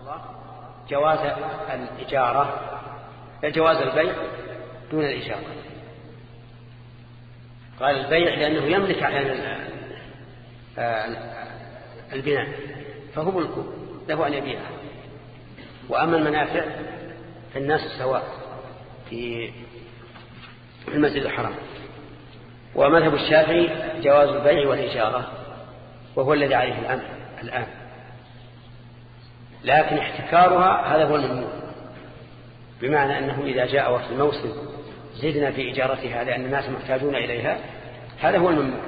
جواز الإجارة، جواز البيع دون الإجارة. قال البيع لأنه يملك على البناء فهو ملكه له أن يبيعها. وأما المنافع فالناس سواء في المسجد الحرام. ومذهب الشافعي جواز البيع والإجارة وهو الذي عليه الأمر الآن، لكن احتكارها هذا هو الممنوع، بمعنى أنه إذا جاء وقت الموسم زدنا في إجارتها لأن الناس محتاجون إليها، هذا هو الممنوع.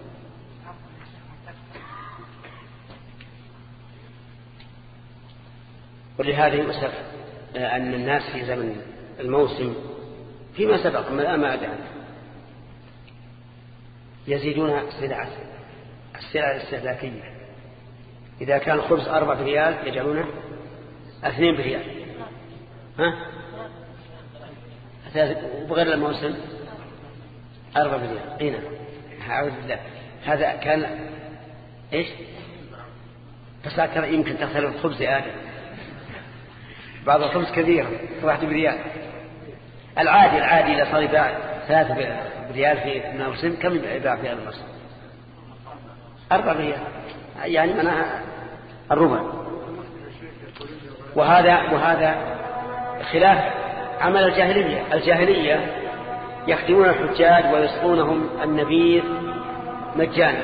ولهذا يؤسف أن الناس في زمن الموسم فيما سبق ما أدعى يزيدون السلع الاستهلاكية. إذا كان الخبز 4 ريال يجعلونه 2 ريال، وبغير الموسم 4 ريال. هنا أعوذ بالله، هذا كان إيش؟ بس أكثر يمكن تختلف الخبز آدم، بعض الخبز كبير 1 ريال. العادي إذا صار يباع 3 ريال في الموسم كم يباع في هذا الموسم؟ 4 ريال، يعني منها الربع. وهذا خلاف عمل الجاهلية يخدمون الحجاج ويسقونهم النبيذ مجانا.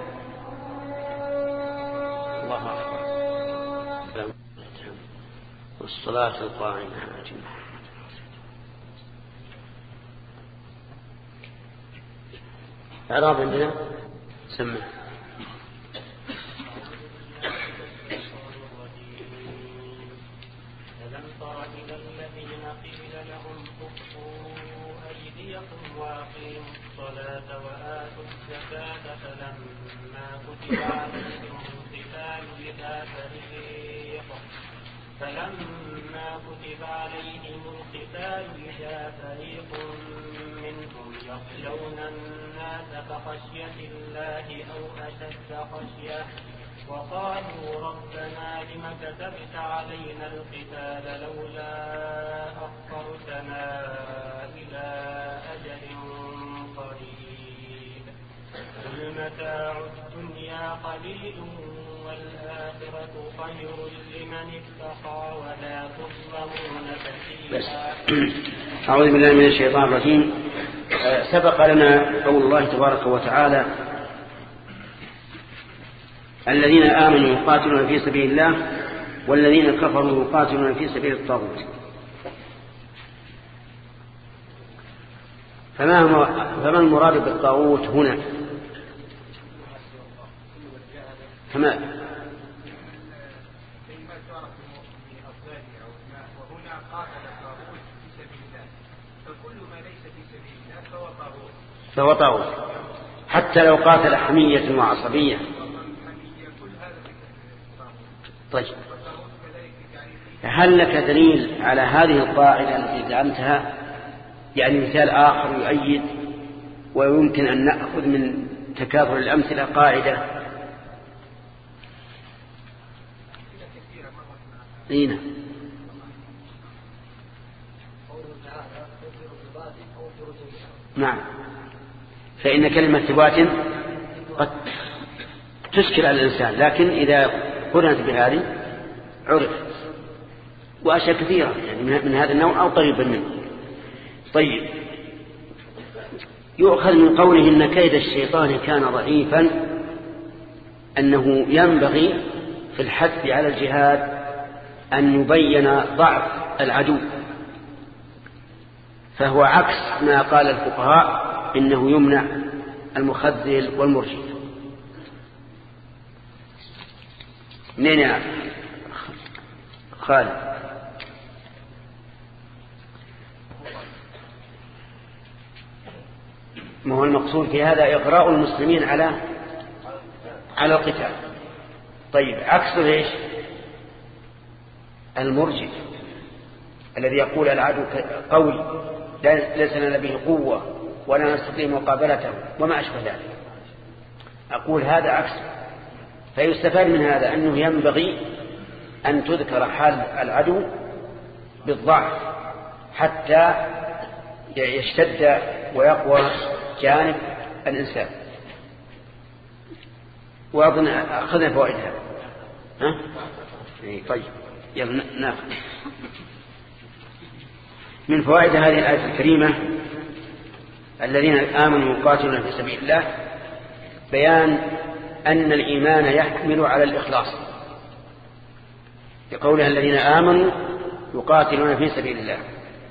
الله أكبر. والصلاة القائمة. إعراب عندنا سمع. ألم تر إلى الذين قيل لهم كفوا أيديكم وأقيموا الصلاة وآتوا الزكاة فلما كتب عليهم القتال إذا فريق منهم يخشون الناس كخشية الله أو أشد خشية وقالوا ربنا لم كتبت علينا القتال لولا أخرتنا إلى أجل قريب قل متاع الدنيا قليل والآخرة خير لمن اتقى ولا تظلمون فتيلا. أعوذ بالله من الشيطان الرجيم. سبق لنا قول الله تبارك وتعالى الذين آمنوا يقاتلون في سبيل الله والذين كفروا يقاتلون في سبيل الطاغوت. فما المراد بالطاغوت هنا؟ فما فهو طاغوت حتى لو قاتل حمية وعصبية. طيب، هل لك دليل على هذه القاعدة التي زعمتها؟ يعني مثال آخر يؤيد ويمكن أن نأخذ من تكاثر الأمثلة قاعدة. هنا نعم، فإن كلمة ثبات قد تشكل على الإنسان، لكن إذا قرنت بهذه عرف. وأشياء كثيرة يعني من هذا النوع أو قريبا منه. طيب، يؤخذ من قوله إن كيد الشيطان كان ضعيفا أنه ينبغي في الحث على الجهاد أن يبين ضعف العدو، فهو عكس ما قال الفقهاء إنه يمنع المخذل والمرجف. منين يا خالد؟ ما هو المقصود في هذا إغراء المسلمين على القتال. طيب، عكسه ايش؟ المرجف الذي يقول العدو قوي ليس لنا به قوة ولا نستطيع مقابلته وما أشبه ذلك. أقول هذا عكس. فيستفاد من هذا أنه ينبغي أن تذكر حال العدو بالضعف حتى يشتد ويقوى جانب الإنسان. وأظن أخذنا فوائدها. ها؟ طيب يلا ناخذ من فوائد هذه الآية الكريمة: الذين آمنوا يقاتلون في سبيل الله، بيان أن الإيمان يحمل على الإخلاص، بقولها الذين آمنوا يقاتلون في سبيل الله.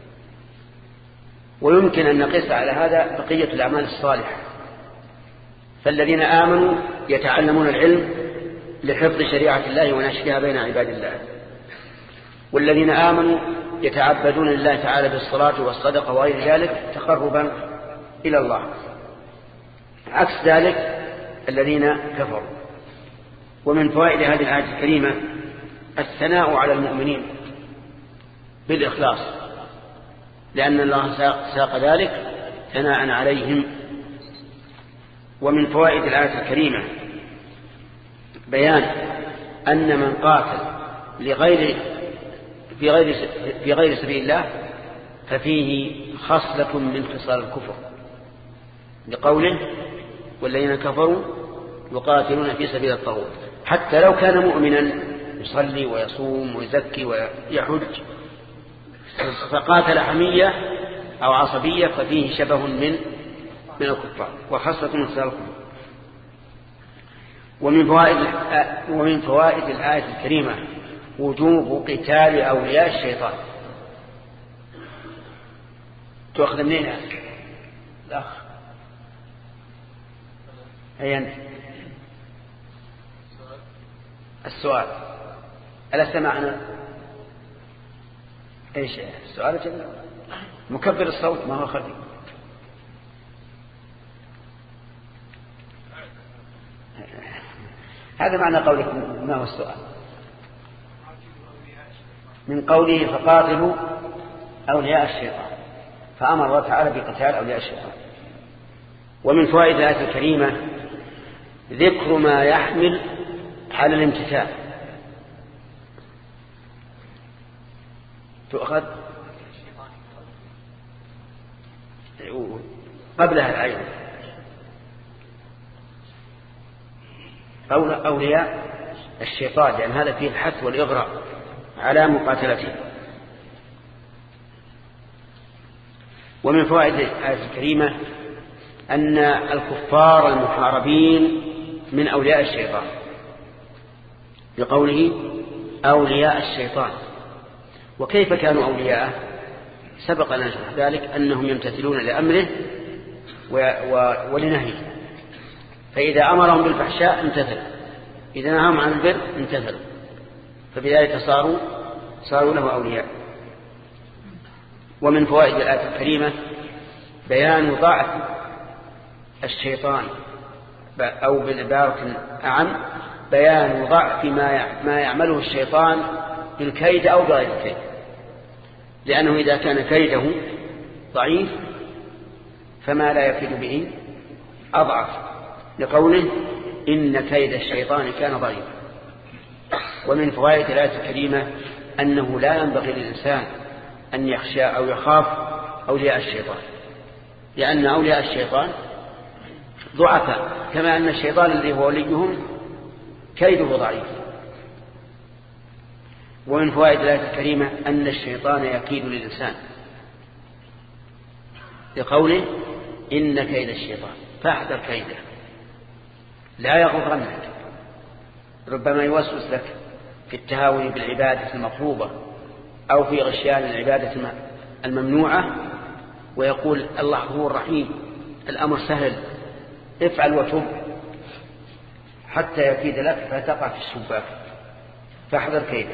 ويمكن أن نقيس على هذا بقية الأعمال الصالحة، فالذين آمنوا يتعلمون العلم لحفظ شريعة الله ونشرها بين عباد الله، والذين آمنوا يتعبدون لله تعالى بالصلاة والصدقة وغير ذلك تقربا إلى الله، عكس ذلك الذين كفروا. ومن فوائد هذه الآية الكريمة الثناء على المؤمنين بالإخلاص، لأن الله ساق ذلك ثناء عليهم. ومن فوائد الآية الكريمة بيان أن من قاتل في غير سبيل الله ففيه خصلة من خصال الكفر، لقوله والذين كفروا يقاتلون في سبيل الطاغوت، حتى لو كان مؤمنا يصلي ويصوم ويزكي ويحج فقاتل حمية أو عصبية ففيه شبه من الكفار وخاصة من خصال الكفر. ومن فوائد الآية الكريمة وجوب قتال أولياء الشيطان. تأخذ منين الأخ؟ أي أنت؟ السؤال ألا سمعنا إيش السؤال؟ مكبر الصوت ما هو خفي. هذا معنى قولك ما هو السؤال؟ من قوله فقاتلوا أولياء الشيطان، فأمر الله تعالى بقتال أولياء الشيطان. ومن فوائد الآية الكريمة ذكر ما يحمل على الامتثال. تؤخذ قبلها الآية أولياء الشيطان، لأن هذا فيه الحث والإغراء على مقاتلته. ومن فوائد الآية الكريمة أن الكفار المحاربين من أولياء الشيطان، بقوله أولياء الشيطان. وكيف كانوا أولياءه؟ سبق لنا ذلك أنهم يمتثلون لأمره ولنهيه، فإذا أمرهم بالفحشاء امتثلوا، إذا نهاهم عن البر امتثلوا، فبذلك صاروا له أولياء. ومن فوائد الآية الكريمة بيان ضعف الشيطان، أو بالعبارة أعم بيان ضعف ما يعمله الشيطان بالكيد أو بغير الكيد، لأنه إذا كان كيده ضعيف فما لا يفيد به أضعف، لقوله إن كيد الشيطان كان ضعيفا. ومن فوائد الآية الكريمة أنه لا ينبغي للإنسان أن يخشى أو يخاف أولياء الشيطان، لأن أولياء الشيطان ضعفاء، كما أن الشيطان الذي هو وليهم كيده ضعيف. ومن فوائد الآية الكريمة أن الشيطان يكيد للإنسان، لقوله إن كيد الشيطان فاحذر كيده، لا يغرنك، ربما يوسوس لك في التهاون بالعبادة المطلوبة أو في غشيان العبادة الممنوعة، ويقول الله هو الرحيم، الأمر سهل، افعل وتب، حتى يكيد لك فتقع في الشباك، فاحذر كيده.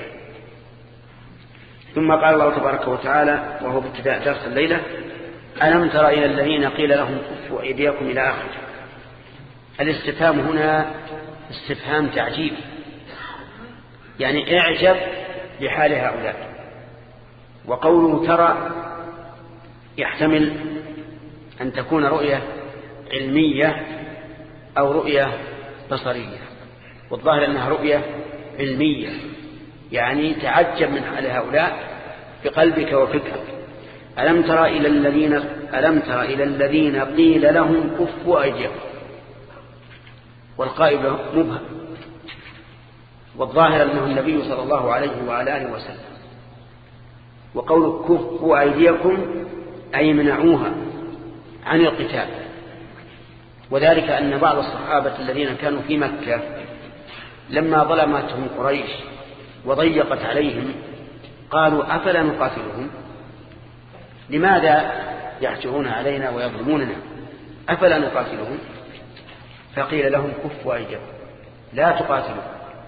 ثم قال الله تبارك وتعالى وهو بابتداء درس الليلة: ألم تر إلى الذين قيل لهم كفوا أيديكم إلى آخره. الاستفهام هنا استفهام تعجيب، يعني اعجب بحال هؤلاء. وقوله ترى يحتمل أن تكون رؤية علمية أو رؤية بصرية، والظاهر أنها رؤية علمية، يعني تعجب من حال هؤلاء بقلبك وفكرك. ألم تر إلى الذين قيل لهم كفوا أيديكم، والقائل مبهم، والظاهر أنه النبي صلى الله عليه وعلى آله وسلم. وقول كفوا أيديكم أي منعوها عن القتال، وذلك أن بعض الصحابة الذين كانوا في مكة لما ظلمتهم قريش وضيقت عليهم قالوا أفلا نقاتلهم، لماذا يحجرون علينا ويظلموننا، أفلا نقاتلهم؟ فقيل لهم كفوا أيديكم لا تقاتلوا،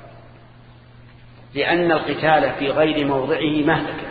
لأن القتال في غير موضعه مهلكة،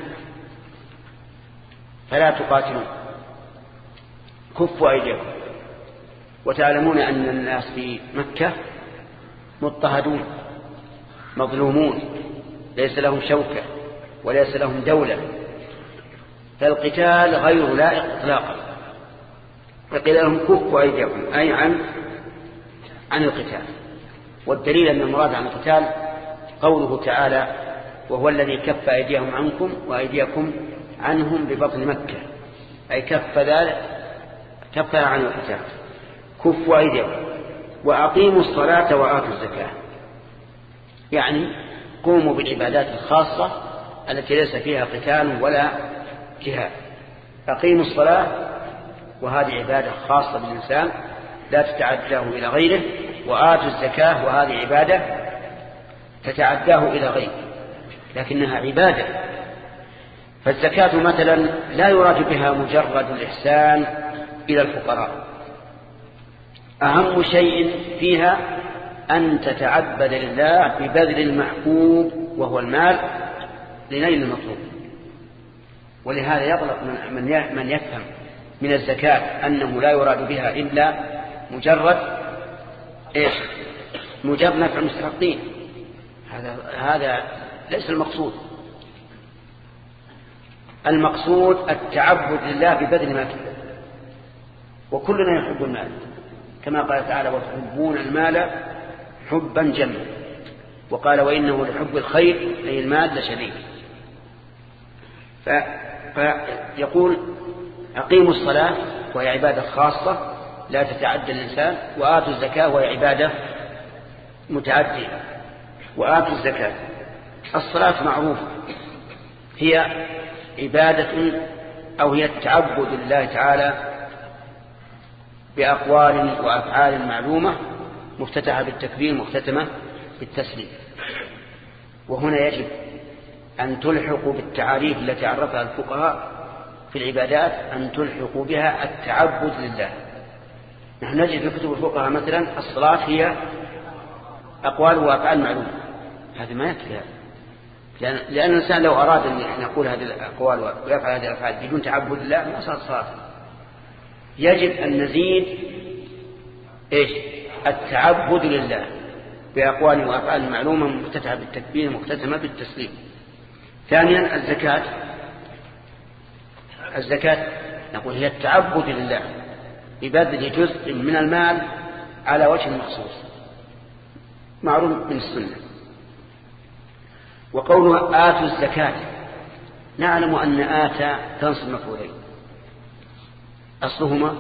فلا تقاتلوا، كفوا أيديكم. وتعلمون أن الناس في مكة مضطهدون مظلومون، ليس لهم شوكة وليس لهم دولة، فالقتال غير لائق إطلاقا. فقيل لهم كفوا أيديكم أي عن القتال. والدليل أن المراد عن القتال قوله تعالى وهو الذي كف أيديهم عنكم وأيديكم عنهم ببطن مكة، أي كف عن القتال. كفوا أيديكم وأقيموا الصلاة وآتوا الزكاة، يعني قوموا بالعبادات الخاصة التي ليس فيها قتال ولا جهاد. أقيموا الصلاة وهذه عبادة خاصة بالإنسان لا تتعداه إلى غيره، وآتوا الزكاة وهذه عبادة تتعداه إلى غيره لكنها عبادة. فالزكاة مثلا لا يراد بها مجرد الإحسان إلى الفقراء، أهم شيء فيها أن تتعبد لله ببذل المحبوب وهو المال لنيل المطلوب. ولهذا يطلق من يفهم من الزكاة أنه لا يراد بها إلا مجرد نفع المستحقين، هذا ليس المقصود. المقصود التعبد لله ببذل ما كسب، وكلنا يحب المال كما قال تعالى وتحبون المال حبا جما، وقال وإنه لحب الخير أي المال لشديد. فيقول أقيموا الصلاة وهي عبادة خاصة لا تتعدى الإنسان، وآتوا الزكاة وهي عبادة متعدية. وآتوا الزكاة، الصلاة معروفة هي عبادة أو هي التعبد لله تعالى بأقوال وأفعال معلومة مفتتحة بالتكبير مختتمة بالتسليم. وهنا يجب أن تلحقوا بالتعاريف التي عرفها الفقهاء في العبادات، أن تلحقوا بها التعبد لله. نحن نجد في كتب الفقهاء مثلا الصلاة هي أقوال وأفعال معلومة، هذا ما يكفي، لأن الإنسان لو أراد أن يقول هذه الأقوال ويفعل هذه الأفعال بدون تعبد لله ما صارت صلاة. يجب أن نزيد التعبد لله بأقوال وأفعال معلومة مفتتحة بالتكبير مختتمة بالتسليم. ثانيا الزكاة نقول هي التعبد لله ببذل جزء من المال على وجه مخصوص معروف من السنة. وقوله آتوا الزكاة، نعلم أن آتى تنصب مفعولين، أصلهما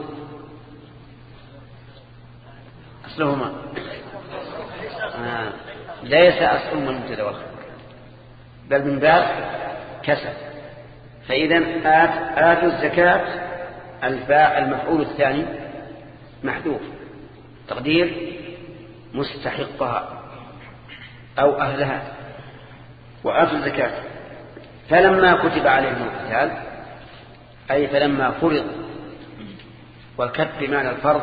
ليس أصلهما المبتدأ والخبر بل من باب كسب. فإذا آتوا الزكاة المفعول الثاني محذوف تقدير مستحقها أو أهلها. وآتوا الزكاة فلما كتب عليهم القتال أي فلما فرض، والكتب بمعنى الفرض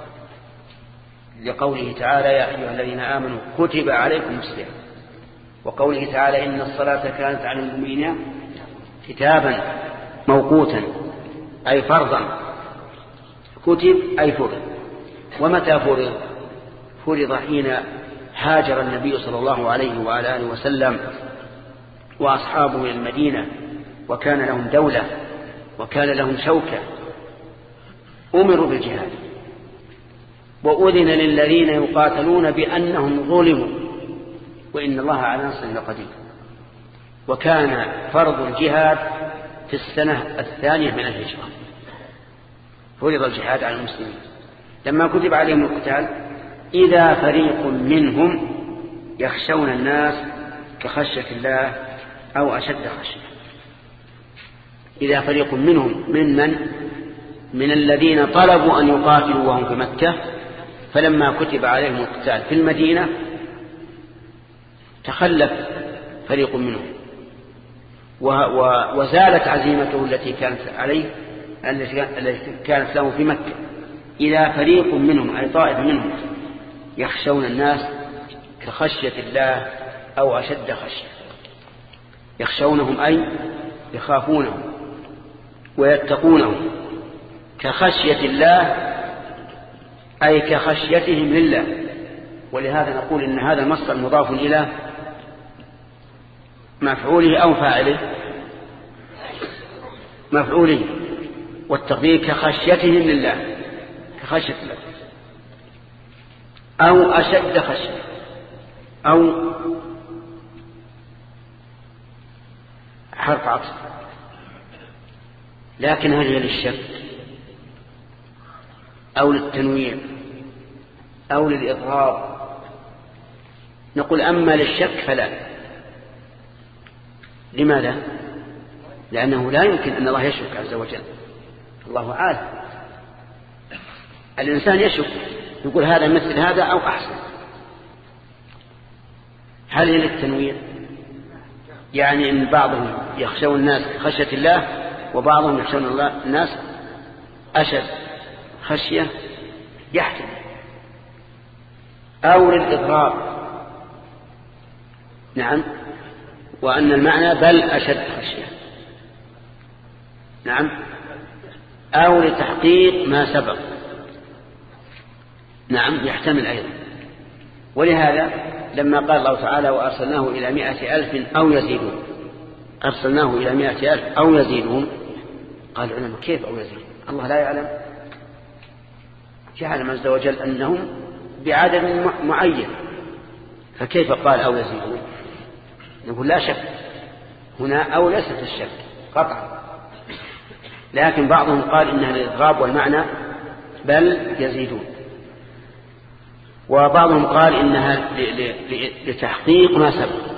لقوله تعالى يا أيها الذين آمنوا كتب عليكم الصيام، وقوله تعالى إن الصلاة كانت على المؤمنين كتابا موقوتا أي فرضا، كتب أي فرض. ومتى فرض؟ فرض حين هاجر النبي صلى الله عليه وعلى آله وسلم وأصحابه إلى المدينة، وكان لهم دولة وكان لهم شوكة، أمروا بالجهاد وأذن للذين يقاتلون بأنهم ظلموا وإن الله على نصرهم لقدير. وكان فرض الجهاد في السنة 2 من الهجرة، فرض الجهاد على المسلمين لما كتب عليهم القتال: إذا فريق منهم يخشون الناس كخشية الله أو أشد خشية. إذا فريق منهم من الذين طلبوا أن يقاتلوا وهم في مكة، فلما كتب عليهم القتال في المدينة تخلف فريق منهم وزالت عزيمته التي كانت عليه التي كانت له في مكة. إذا فريق منهم أي طائف منهم يخشون الناس كخشية الله أو أشد خشية. يخشونهم أي يخافونهم ويتقونهم، كخشية الله أي كخشيتهم لله. ولهذا نقول إن هذا المصدر مضاف إلى مفعوله أو فاعله، مفعوله، والتقدير كخشيتهم لله، كخشية الله أو أشد خشية، أو حرف عطف. لكن هل هي للشك أو للتنويع أو للإضراب؟ نقول أما للشك فلا. لماذا؟ لأنه لا يمكن أن الله يشك عز وجل، الله عالم. الإنسان يشك، يقول هذا مثل هذا أو أحسن. هل هي للتنويع؟ يعني إن بعضهم يخشون الناس خشية الله وبعضهم يخشون الناس أشد خشية، يحتمل. أو للإضراب، نعم، وأن المعنى بل أشد خشية، نعم، أو لتحقيق ما سبق، نعم، يحتمل أيضا. ولهذا لما قال الله تعالى: وأرسلناه إلى 100,000 أو يزيدون، أرسلناه إلى 100,000 أو يزيدون، قال العلماء: كيف أو يزيدون؟ الله لا يعلم؟ جعل عز وجل أنهم بعدد معين، فكيف قال أو يزيدون؟ نقول لا شك هنا، أو ليست الشك قطعا، لكن بعضهم قال إنها للإضراب والمعنى بل يزيدون، وبعضهم قال إنها لتحقيق ما سبق،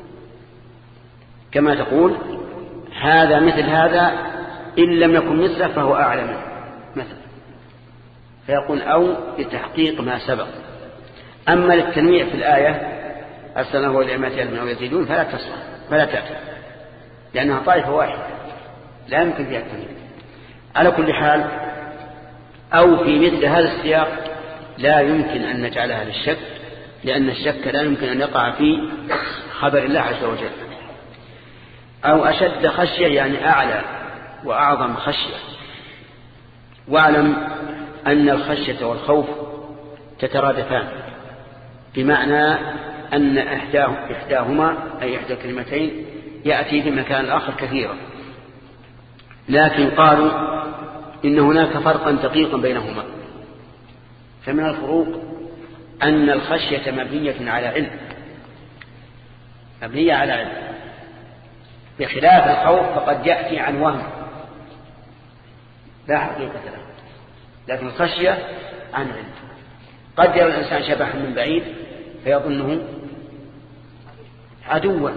كما تقول: هذا مثل هذا إن لم يكن مثله فهو أعلى منه مثلا، فيقول أو لتحقيق ما سبق. أما للتنويع في الآية: أرسلناه إلى 100,000 أو يزيدون، فلا تصلح، فلا تأتي، لأنها طائفة واحدة لا يمكن فيها التنويع. على كل حال، أو في مثل هذا السياق لا يمكن أن نجعلها للشك، لأن الشك لا يمكن أن يقع في خبر الله عز وجل. أو أشد خشية يعني أعلى وأعظم خشية. واعلم أن الخشية والخوف تترادفان، بمعنى أن إحداهما أي إحدى الكلمتين يأتي في مكان الآخر كثيرا، لكن قالوا إن هناك فرقا دقيقا بينهما. فمن الفروق أن الخشية مبنية على علم، مبنية على علم، بخلاف الخوف فقد يأتي عن وهم لا حقيقة له، لكن الخشية عن علم. قد يرى الإنسان شبحا من بعيد فيظنه عدوا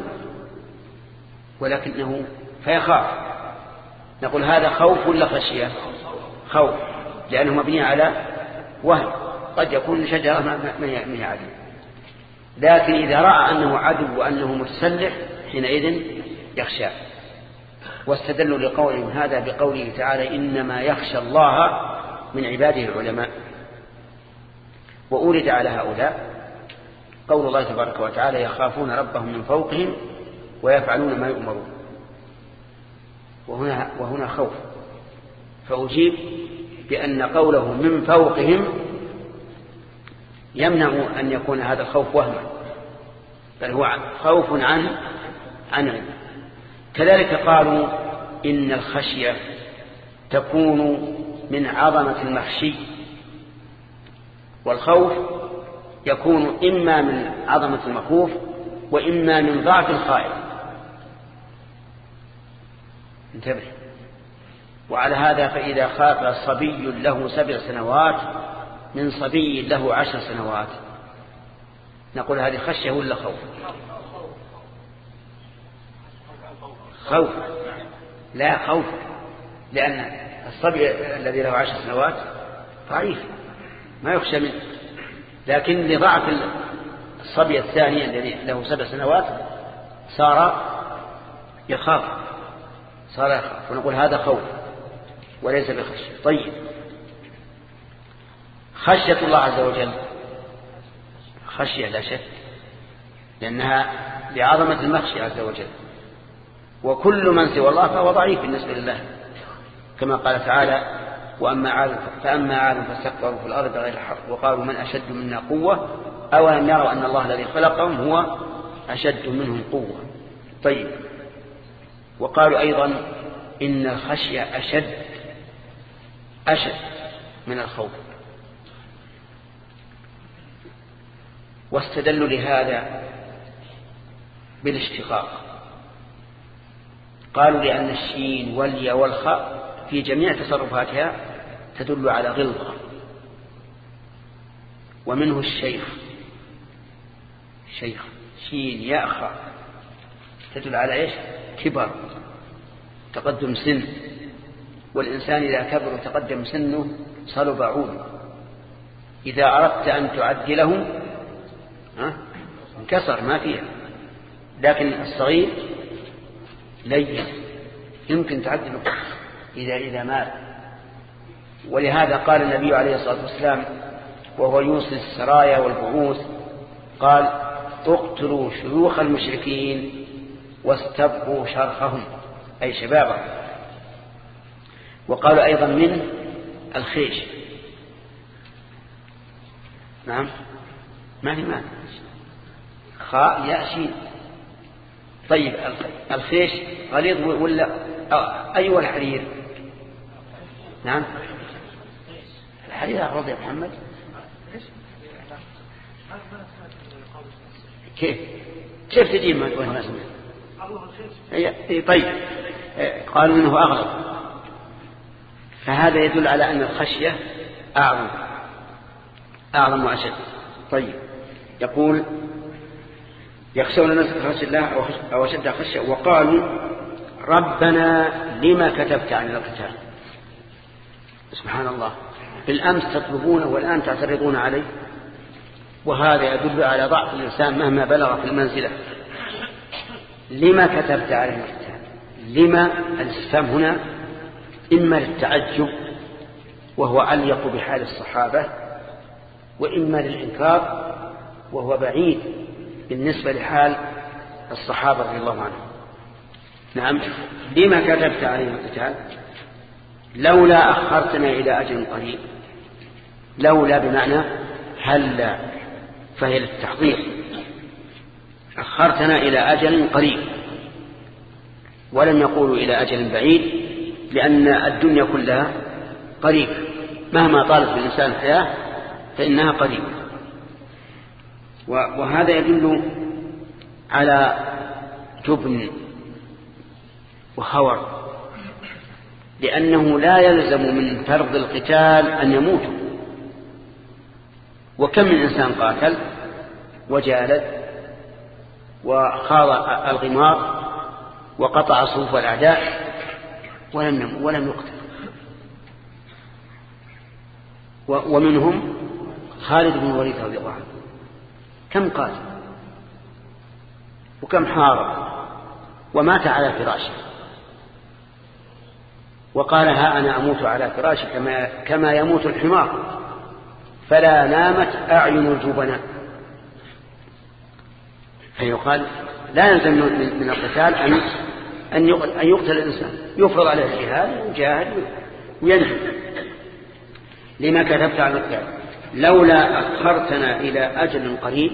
ولكنه فيخاف، نقول هذا خوف ولا خشية؟ خوف، لأنه مبني على وهم، قد يكون شجرة ما هي عدو، لكن إذا رأى أنه عدو وأنه متسلح حينئذ يخشى. واستدلوا لقولهم هذا بقوله تعالى: إنما يخشى الله من عباده العلماء. وأورد على هؤلاء قول الله تبارك وتعالى: يخافون ربهم من فوقهم ويفعلون ما يؤمرون. وهنا خوف، فأجيب بأن قوله من فوقهم يمنع أن يكون هذا الخوف وهما، بل هو خوف عن علم. كذلك قالوا إن الخشية تكون من عظمة المخشي، والخوف يكون إما من عظمة المخوف وإما من ضعف الخائف. انتبه. وعلى هذا فإذا خاف صبي له 7 سنوات من صبي له 10 سنوات نقول هذه خشية ولا خوف؟ خوف. لا خوف، لأن الصبي الذي له 10 سنوات ضعيف ما يخشى منه، لكن لضعف الصبي الثاني الذي له 7 سنوات صار يخاف ونقول هذا خوف وليس بخشية. طيب، خشية الله عز وجل خشية لا شك، لأنها لعظمة المخشي عز وجل، وكل من سوى الله فهو ضعيف بالنسبة لله، كما قال تعالى: فأما عاد فاستكبروا في الأرض بغير الحق وقالوا من أشد منا قوة أولم يروا أن الله الذي خلقهم هو أشد منهم قوة. طيب، وقالوا أيضا إن الخشية أشد من الخوف، واستدلوا لهذا بالاشتقاق. قالوا لأن الشين والياء والخاء في جميع تصرفاتها تدل على غلظة، ومنه الشيخ شين ياء خاء تدل على إيش؟ كبر، تقدم سن، والإنسان إذا كبر وتقدم سنه صلب عوده، إذا أردت أن تعدله انكسر ما فيها، لكن الصغير لين يمكن تعدله إذا مات. ولهذا قال النبي عليه الصلاة والسلام وهو يوصي السرايا والبعوث، قال: اقتلوا شيوخ المشركين واستبقوا شرخهم، أي شبابهم. وقالوا أيضا من الخيش. نعم، ما في معنى خاء يأشين. طيب، الخيش غليظ ولا أيوة الحرير؟ نعم، الحرير أغلظ يا محمد. كيف تجيب وين ما سمع؟ طيب، قالوا إنه أغلظ، فهذا يدل على أن الخشية أعظم وأشد. طيب، يقول: يخشون الناس كخشية الله أو أشد خشية. وقالوا: ربنا لما كتبت عن القتال؟ سبحان الله، بالأمس تطلبونه والآن تعترضون عليه، وهذا يدل على ضعف الإنسان مهما بلغ في المنزلة. لما كتبت عليه القتال؟ لما الاستفهام هنا إما للتعجب وهو علق بحال الصحابة، وإما للإنكار وهو بعيد بالنسبة لحال الصحابة رضي الله عنهم. نعم، لما كتبت عليه القتال؟ لولا أخرتنا إلى أجل قريب. لولا بمعنى هلا، فهي للتحضير. أخرتنا إلى أجل قريب، ولم يقولوا إلى أجل بعيد، لأن الدنيا كلها قريب، مهما طالت بالإنسان الحياة فإنها قريبة. وهذا يدل على جبن وخور، لأنه لا يلزم من فرض القتال أن يموتوا. وكم من إنسان قاتل وجالد وخاض الغمار وقطع صفوف الأعداء ولم يقتل. ومنهم خالد بن الوليد رضي الله عنه، كم قاتل وكم حارب ومات على فراشه، وقال: ها أنا أموت على فراشي كما يموت الحمار، فلا نامت أعين الجبناء. فيقال لا يلزم من القتال أن يقتل الإنسان، يفرض عليه الجهاد ويجاهد وينهي. لما كتبت على القتال؟ لولا أخرتنا إلى أجل قريب.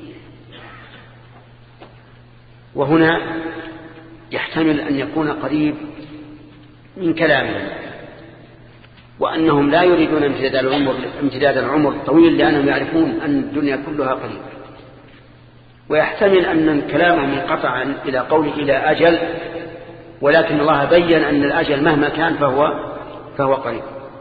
وهنا يحتمل أن يكون قريب من كلامهم، وأنهم لا يريدون امتداد العمر الطويل، لأنهم يعرفون أن الدنيا كلها قريب. ويحتمل أن كلامهم انقطع إلى قوله إلى أجل، ولكن الله بين أن الأجل مهما كان فهو قريب.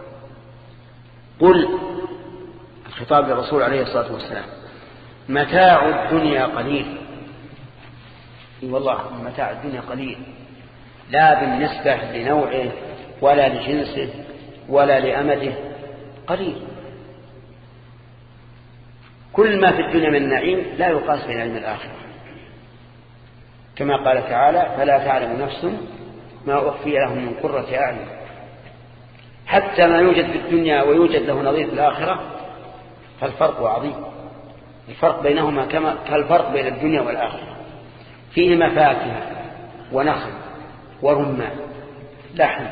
قل، الخطاب للرسول عليه الصلاة والسلام، متاع الدنيا قليل. والله متاع الدنيا قليل، لا بالنسبة لنوعه ولا لجنسه ولا لأمده، قليل. كل ما في الدنيا من نعيم لا يقاس بين علم الآخرة، كما قال تعالى: فلا تعلم نفس ما أخفي لهم من قرة أعين. حتى ما يوجد في الدنيا ويوجد له نظير في الآخرة فالفرق عظيم. الفرق بينهما كالفرق بين الدنيا والآخرة. فيهما فاكهة ونخل ورمان، لحم،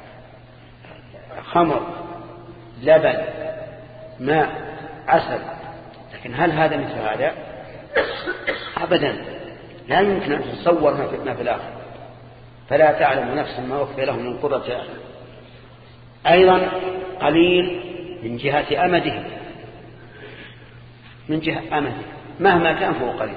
خمر، لبن، ماء، عسل. لكن هل هذا مثل هذا؟ أبدا، لا يمكن أن تتصور ما في الآخرة. فلا تعلم نفس ما أخفي لهم من قرة أعين. أيضا قليل من جهة أمده، من جهة أمده مهما كان فهو قليل.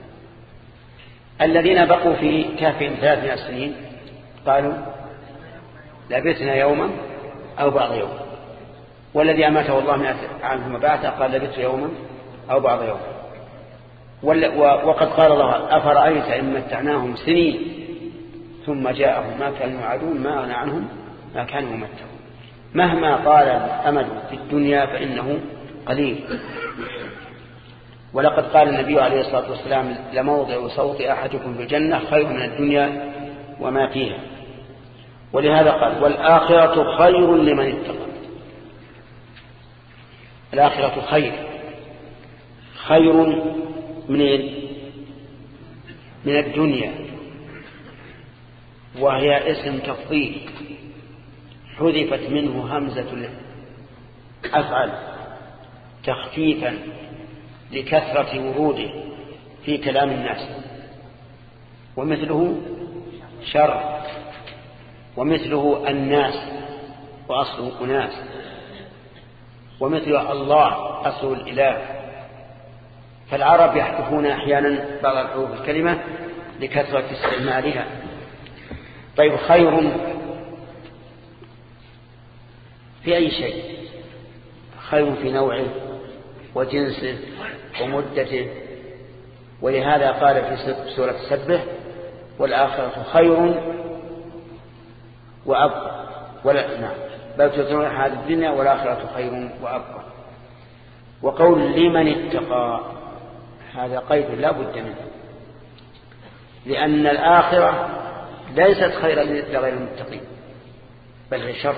الذين بقوا في كهفهم 300 سنين قالوا لبثنا يوما أو بعض يوم، والذي أماته الله 100 عام ثم بعثه قال لبثت يوما أو بعض يوم. وقد قال الله: أفرأيت إن متعناهم سنين ثم جاءهم ما كانوا يوعدون ما أغنى عنهم ما كانوا يمتعون. مهما طال الأمد في الدنيا فإنه قليل. ولقد قال النبي عليه الصلاة والسلام: لموضع صوت أحدكم في الجنة خير من الدنيا وما فيها. ولهذا قال: والآخرة خير لمن اتقى. الآخرة خير من الدنيا، وهي اسم تفضيل حذفت منه همزة الأفعل تخفيفا لكثرة وروده في كلام الناس. ومثله شر، ومثله الناس وأصله أناس، ومثله الله أصله الإله. فالعرب يحذفون أحيانا بعض الحروف الكلمة لكثرة استعمالها. طيب، خير في أي شيء؟ خير في نوعه وجنسه ومدته. ولهذا قال في سورة السبح: والآخرة خير وأبقى. بل تؤثرون هذه الدنيا والآخرة خير وأبقى. وقول لمن اتقى هذا قيد لا بد منه، لأن الآخرة ليست خيرا لغير المتقين بل هي شر،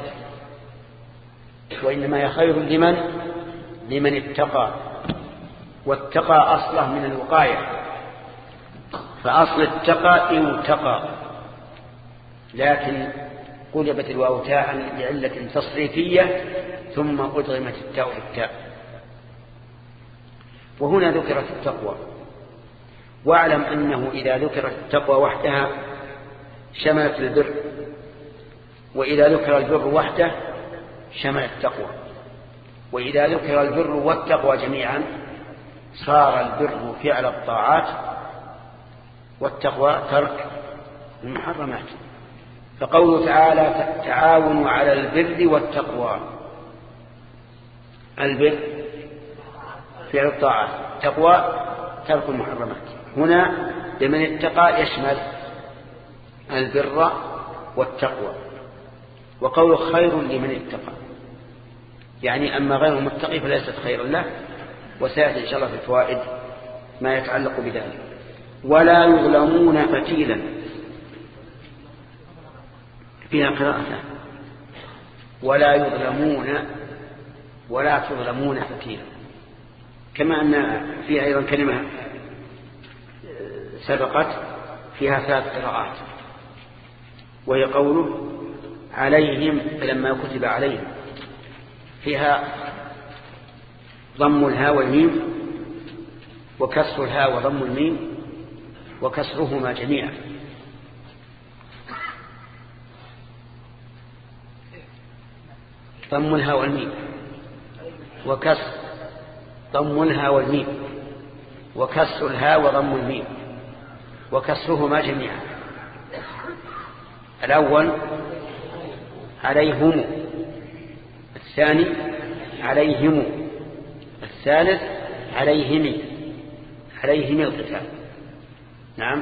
وإنما هي خير لمن اتقى. واتقى أصله من الوقاية، فأصل اتقى اوتقى، لكن قلبت الواو تاء لعلة تصريفية ثم أدغمت التاء بالتاء. وهنا ذكرت التقوى. واعلم أنه إذا ذكرت التقوى وحدها شملت البر، وإذا ذكر البر وحده شمل التقوى، وإذا ذكر البر والتقوى جميعا صار البر فعل الطاعات والتقوى ترك المحرمات. فقوله تعالى: تعاونوا على البر والتقوى. البر فعل الطاعات، التقوى ترك المحرمات. هنا لمن اتقى يشمل البر والتقوى. وقوله خير لمن اتقى يعني أما غير المتقي فليست خيرا له، وسيأتي إن شاء الله في الفوائد ما يتعلق بذلك. ولا يظلمون فتيلا، فيها قراءة ولا يظلمون ولا تظلمون فتيلا، كما أن فيها أيضا كلمة سبقت فيها 3 قراءات، وهي قوله عليهم فلما كتب عليهم، فيها ضم الهاء والميم وكسر الهاء وضم الميم وكسرهما جميعا. ضم الهاء والميم وكسر ضم الهاء والميم وكسر الهاء وضم الميم وكسرهما جميعا. الأول عليهم، الثاني عليهم، الثالث عليهم القتال. نعم.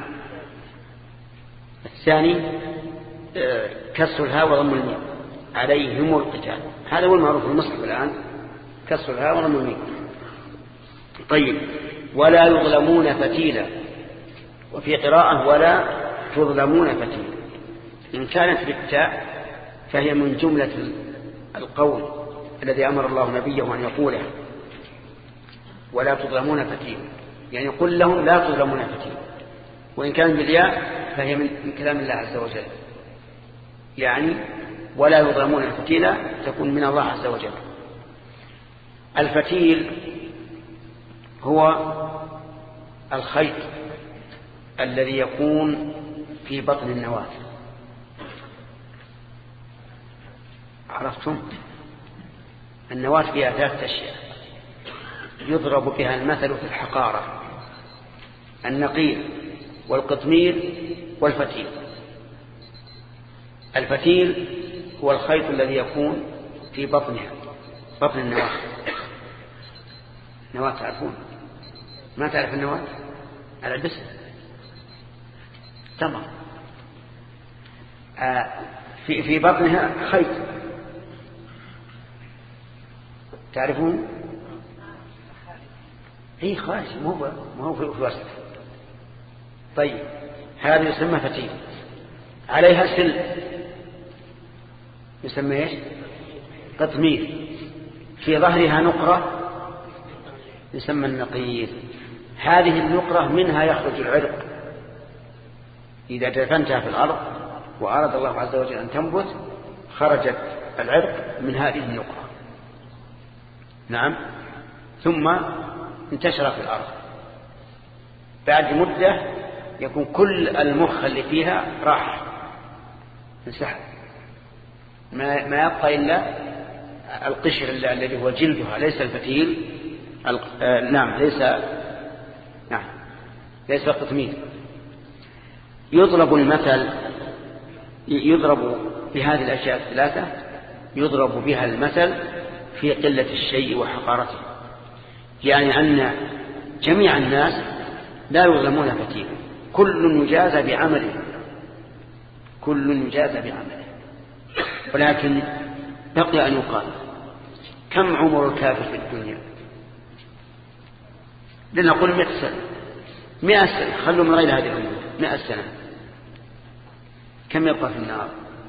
الثاني كسر الهاء وضم الميم، عليهم القتال، هذا هو المعروف في المصحف الآن، كسر الهاء وضم الميم. طيب، ولا يظلمون فتيلا، وفي قراءة ولا تظلمون فتيلا. إن كانت بالتاء فهي من جملة القول الذي أمر الله نبيه أن يقوله، ولا تظلمون فتيلا، يعني قل لهم لا تظلمون فتيلا. وإن كان بالياء فهي من كلام الله عز وجل، يعني ولا يظلمون فتيلا تكون من الله عز وجل. الفتيل هو الخيط الذي يكون في بطن النواة. عرفتم؟ النواة فيها 3 أشياء يضرب بها المثل في الحقارة: النقير والقطمير والفتيل. الفتيل هو الخيط الذي يكون في بطنها، بطن النواة. نواة تعرفون؟ ما تعرف النواة؟ العدس تمام. في بطنها خيط، تعرفون؟ اي خارج، ما هو في وسط. طيب، هذا يسمى فتيل. عليها سل يسمى ايش؟ قطمير. في ظهرها نقرة يسمى النقير. هذه النقرة منها يخرج العرق، إذا دفنتها في الأرض وأراد الله عز وجل أن تنبت خرجت العرق من هذه النقرة. نعم. ثم انتشر في الأرض. بعد مدة يكون كل المخ اللي فيها راح انسحب، ما يبقى إلا القشر الذي هو جلدها، ليس الفتيل. نعم، ليس القطمير. يضرب المثل، يضرب بهذه الأشياء الثلاثة، يضرب بها المثل في قلة الشيء وحقارته، يعني أن جميع الناس لا يظلمون فتيلا، كل يجازى بعمله، ولكن بقي أن يقال: كم عمر الكافر في الدنيا؟ لنقول 100 سنة. 100 سنة، خلوا من غير هذه الأمور. 100 سنة كم يبقى في النار؟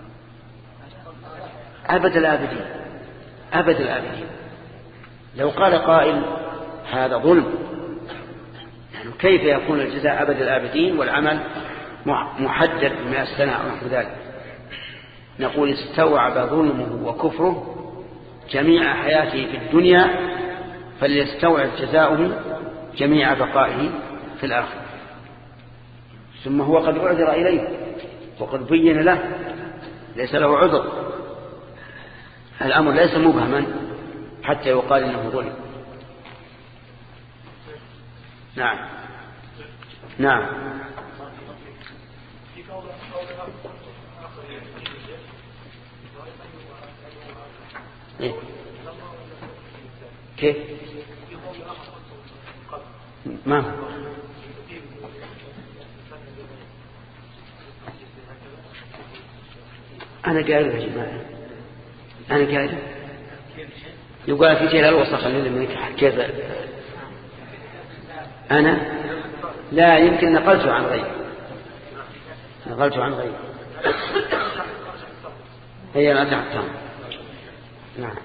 أبد الآبدين. لو قال قائل هذا ظلم، يعني كيف يكون الجزاء أبد الآبدين والعمل محدد ب100 سنة أو نحو ذلك؟ نقول: استوعب ظلمه وكفره جميع حياته في الدنيا، فليستوعب جزاؤه جميع بقائه في الآخرة. ثم هو قد أعذر إليه وقد بين له، ليس له عذر. الأمر ليس مبهما حتى يقال إنه ظلم. نعم. إيه؟ كيف؟ ما أنا قاعد يا جماعة، أنا قاعد يقال في شيء الوسخ اللي كيف أنا لا يمكن نقلته عن غير هي لا تحتم. نعم.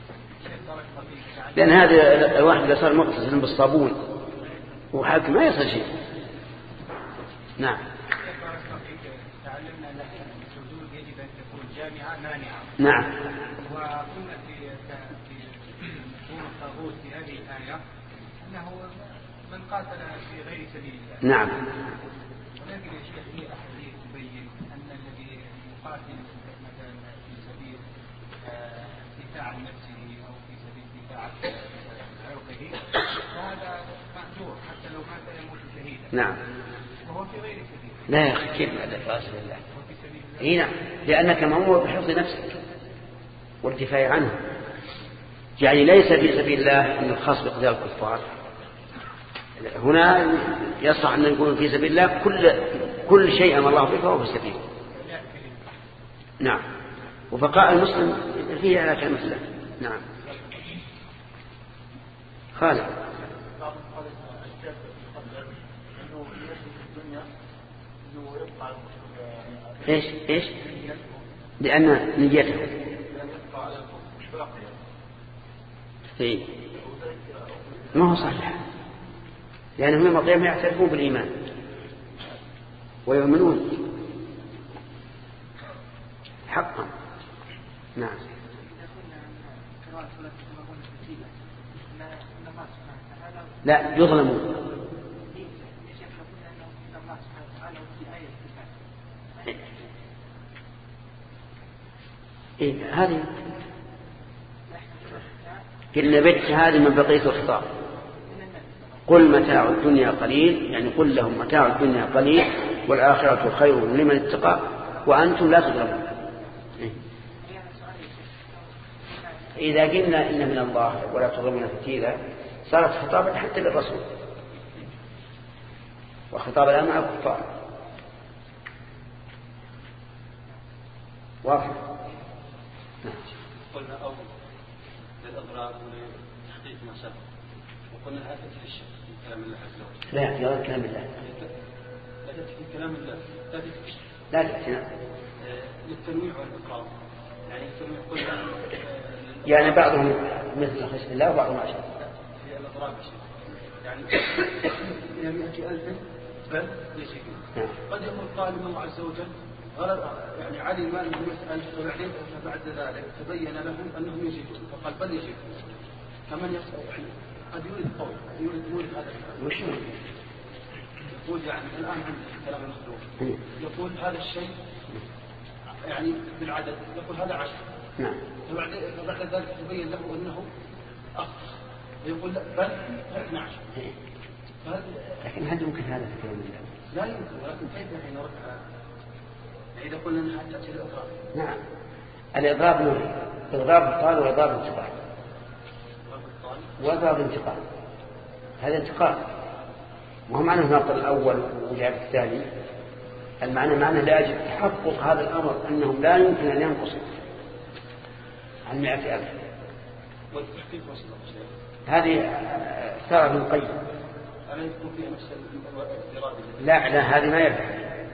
لأن هذا الواحد إذا صار مغتسل بالصابون وحاكم ما يصل شيء. نعم. تعلمنا أن الحدود يجب أن تكون جامعة مانعة. نعم. وقلنا في مفهوم الطاغوت في هذه الآية أنه من قاتل في غير سبيل الله. نعم. ولكن يا شيخ في أحاديث تبين أن الذي يقاتل مثلا في سبيل دفاع عن نفسه أو في سبيل دفاع عن عرقه فهذا مأجور حتى لو مات يموت شهيدا. نعم. وهو في غير سبيل. لا يا أخي، كيف هذا في سبيل الله؟ وفي سبيل الله هنا لأنك مأمور بحفظ نفسك والدفاع عنه. يعني ليس في سبيل الله أن الخاص بقتال الكفار، هنا يصح أن نقول في سبيل الله كل شيء أمر الله به فهو في سبيله. نعم. وبقاء المسلم فيه على كلمة الله. نعم. خالد ايش لأن نيته ما هو صحيح، لأنهم يوم القيامة يعترفون بالإيمان ويؤمنون حقا. نعم. لا يظلمون. هذه إن بيت هذه من بقية الخطاب. قل متاع الدنيا قليل، يعني قل لهم متاع الدنيا قليل والآخرة خير لمن اتقى وأنتم لا تظلمون. إذا قلنا إن من الله ولا تظلمون فتيلا صارت خطابا حتى للرسول، وخطاب الآن مع الكفار. واضح. قلنا أول للأضرار ولتحقيق ما سبق، وقلنا لا تأتي في الشك في كلام الله عز وجل. لا يا كلام الله. لا تأتي في كلام الله، لا تأتي في الشك. لا تأتي. للتنويع والإقرار، يعني التنويع قلنا يعني بعضهم مثل خشية الله وبعضهم أشد. في الأضرار يعني إلى 100,000 بل يزيدون. قد يقول قال الله عز وجل يعني علم أنهم يسأل وبعدين فبعد ذلك تبين لهم أنهم يزيدون فقال بل يزيدون. كمن يسأل يعني قد يريد قول يريد هذا مش يقول يعني الآن عند كلام المخلوق يقول هذا الشيء يعني بالعدد يقول هذا 10. نعم. فبعد ذلك تبين له أنه أخطأ ويقول بل 12. لكن هل يمكن هذا في كلام الله؟ لا يمكن، ولكن كيف حين نرد إذا قلنا أنها تأتي الإضراب؟ نعم. الإضراب نوعين: إضراب الطال وإضراب انتقال. وإضراب انتقال هذا انتقال، وهو معنى النقل الأول وجاب الثاني. المعنى معنى لا يجب تحقق هذا الأمر أنهم لا يمكن أن ينقصوا عن 100,000. والتحقيق وصل هذه اختار ابن القيم. ألا يكون فيها نفس الإرادة؟ لا هذه ما يرجع.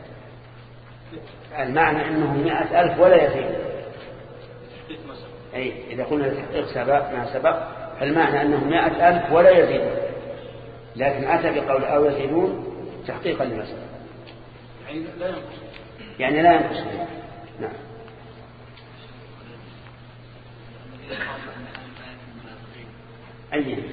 المعنى أنهم 100,000 ولا يزيد. أي إذا قلنا لتحقيق سبق ما سبق فالمعنى أنهم 100,000 ولا يزيدون، لكن أتى بقول أو يزيدون تحقيقا لما سبق، يعني لا ينقصون. نعم. أي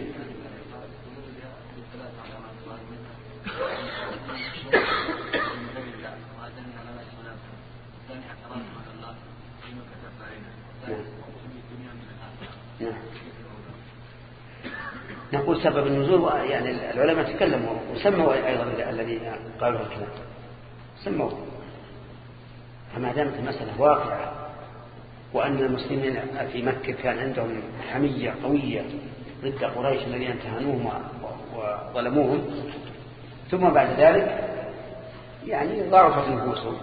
نقول سبب النزول، يعني العلماء تكلموا وسموا أيضا الذي قالوا الكلام سموا، فما دامت المسألة واقعة وأن المسلمين في مكة كان عندهم حمية قوية ضد قريش الذين انتهنوهم وظلموهم، ثم بعد ذلك يعني ضعفت نفوسهم،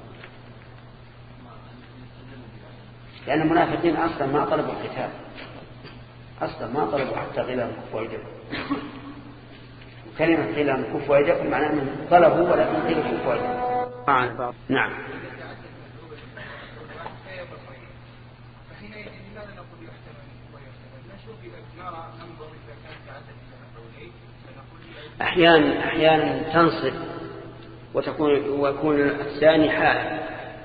لأن المنافقين أصلا ما طلبوا القتال، أصلا ما طلبوا حتى غلام كف ويدكم. كلمة غلام كف ويدكم معناه أنهم طلبوا ولكن قيل كف ويدكم. نعم. أحيانا تنصب ويكون الثاني حال.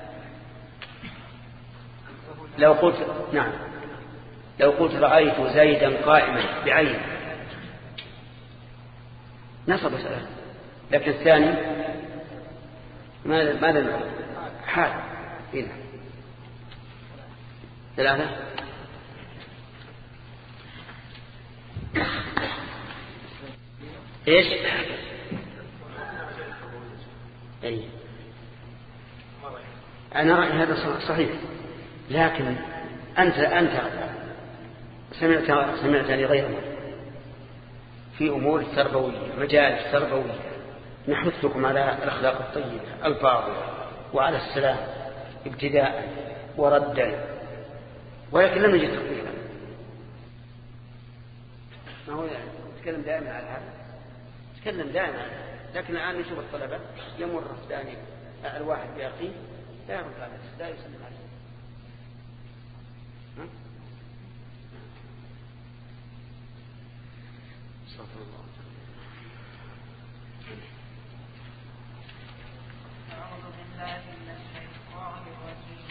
لو قلت نعم، لو قلت رأيت زيدا قائما بعين نصب ثلاثة، لكن الثاني ماذا حال هنا ثلاثة. ايش أنا رأي هذا صحيح، لكن أنت سمعتني غير مرة في أمور التربوية، مجالس تربوية نحثكم على الأخلاق الطيبة الفاضلة وعلى السلام ابتداء وردا، ولكن لم يجد تطبيقا. ما هو نتكلم دائما على هذا، نتكلم دائما على هذا، لكن الآن نشوف الطلبة يمر الثاني الواحد بأخيه لا يرد على لا يسلم عليه. استغفر الله. أعوذ بالله من الشيطان الرجيم.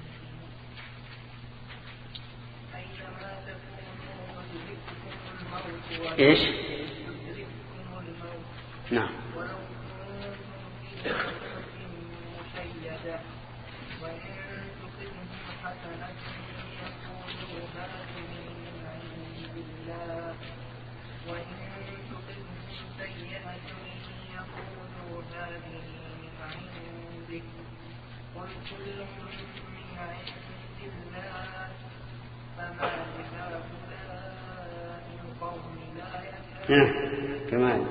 أينما تكونوا يدرككم الموت إيش؟ يدرككم الموت نعم. ولو كنتم في بروج مشيدة وإن تصبهم حسنة يقولوا هذه من عند الله وإن تصبهم سيئة يقولوا هذه من عندك قل كل من عند الله فما لهؤلاء القوم لا يكادون كمان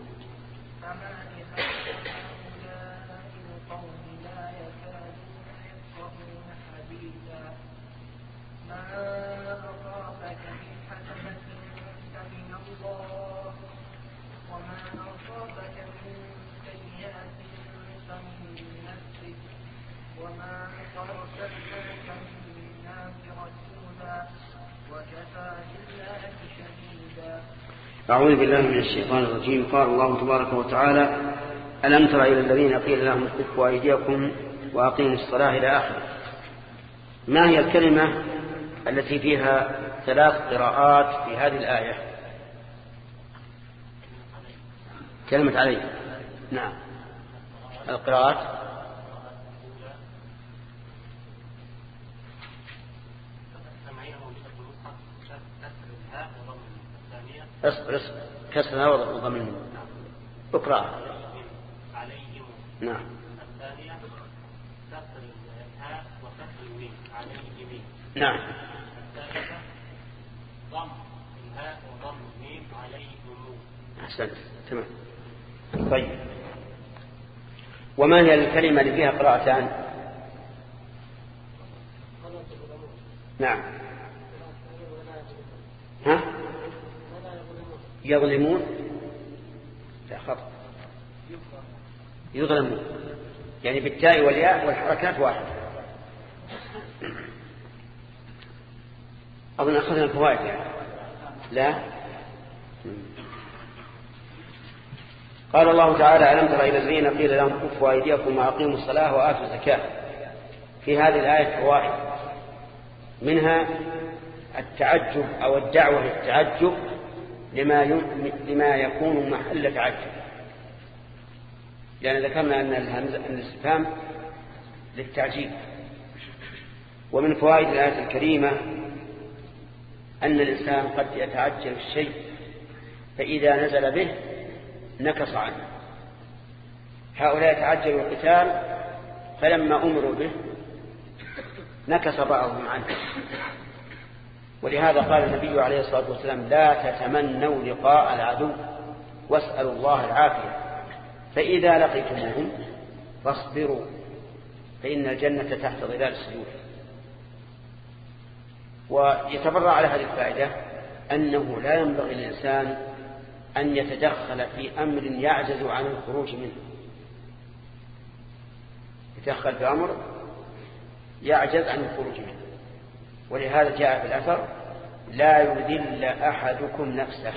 يفقهون حديثا ما أصابك من حسنة فمن الله وما أصابك من سيئة فمن نفسك وما أرسلناك من الناس رسولا وكفى بالله شهيدا. أعوذ بالله من الشيطان الرجيم. قال الله تبارك وتعالى: ألم تر إلى الذين قيل لهم كفوا أيديكم وأقيموا الصلاة إلى آخره. ما هي الكلمة التي فيها 3 قراءات في هذه الآية؟ كلمة علي. نعم. القراءات اصبر كسرها وضم النون. اقرأ. عليهم. نعم. الثانية كسر الهاء وكسر الميم عليهم. نعم. الثالثة ضم الهاء وضم الميم عليهم. أحسنت. تمام. طيب، وما هي الكلمة اللي فيها قراءتان؟ نعم. ها؟ يظلمون. لا، خطأ. يظلمون يعني بالتاء والياء والحركات واحدة. أظن أخذنا الفوائد يعني. لا. قال الله تعالى: ألم تر إلى الذين قيل لهم كفوا أيديكم وأقيموا الصلاة وآتوا الزكاة. في هذه الآية فوائد، منها التعجب أو الدعوة للتعجب لما يكون محل تعجب، لأن ذكرنا أن الاستفهام للتعجيب. ومن فوائد الآية الكريمة أن الإنسان قد يتعجل الشيء فإذا نزل به نكص عنه. هؤلاء يتعجلوا القتال فلما أمروا به نكص بعضهم عنه. ولهذا قال النبي عليه الصلاة والسلام: لا تتمنوا لقاء العدو واسألوا الله العافية، فإذا لقيتموهم فاصبروا فإن الجنة تحت ظلال السيوف. ويتبرع على هذه الفائدة أنه لا ينبغي للإنسان أن يتدخل في أمر يعجز عن الخروج منه. يتدخل في أمر يعجز عن الخروج منه. ولهذا جاء في الأثر: لا يذل أحدكم نفسه.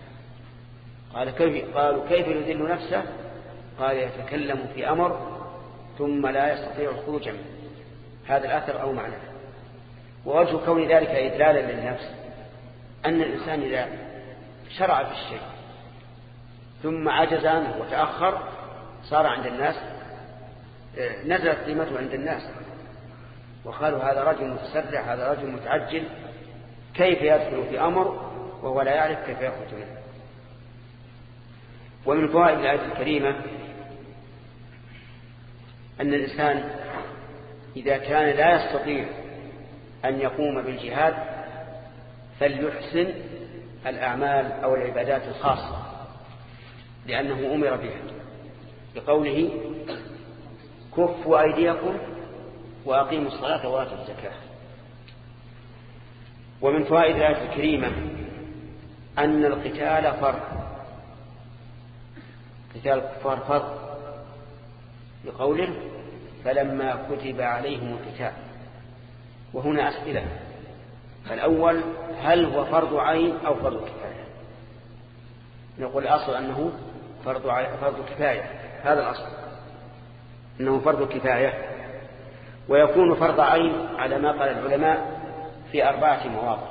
قالوا كيف يذل نفسه؟ قال: يتكلم في أمر ثم لا يستطيع الخروج منه. هذا الأثر أو معناه. ووجه كون ذلك إذلالا للنفس أن الإنسان إذا شرع في الشيء ثم عجز عنه وتأخر صار عند الناس نزلت قيمته عند الناس، وقالوا: هذا رجل متسرع، هذا رجل متعجل، كيف يدخل في أمر وهو لا يعرف كيف يخرج منه. ومن فوائد الآية الكريمة أن الإنسان إذا كان لا يستطيع أن يقوم بالجهاد فليحسن الأعمال أو العبادات الخاصة، لأنه أمر بها بقوله كفوا أيديكم وأقيموا الصلاة وآتوا الزكاة. ومن فوائد الآية الكريمة أن القتال فرض، قتال الكفار فرض، بقوله فلما كتب عليهم القتال. وهنا أسئلة. الأول هل هو فرض عين أو فرض كفاية؟ نقول الأصل أنه فرض كفاية، هذا الأصل أنه فرض كفاية، ويكون فرض عين على ما قال العلماء في 4 مواضع.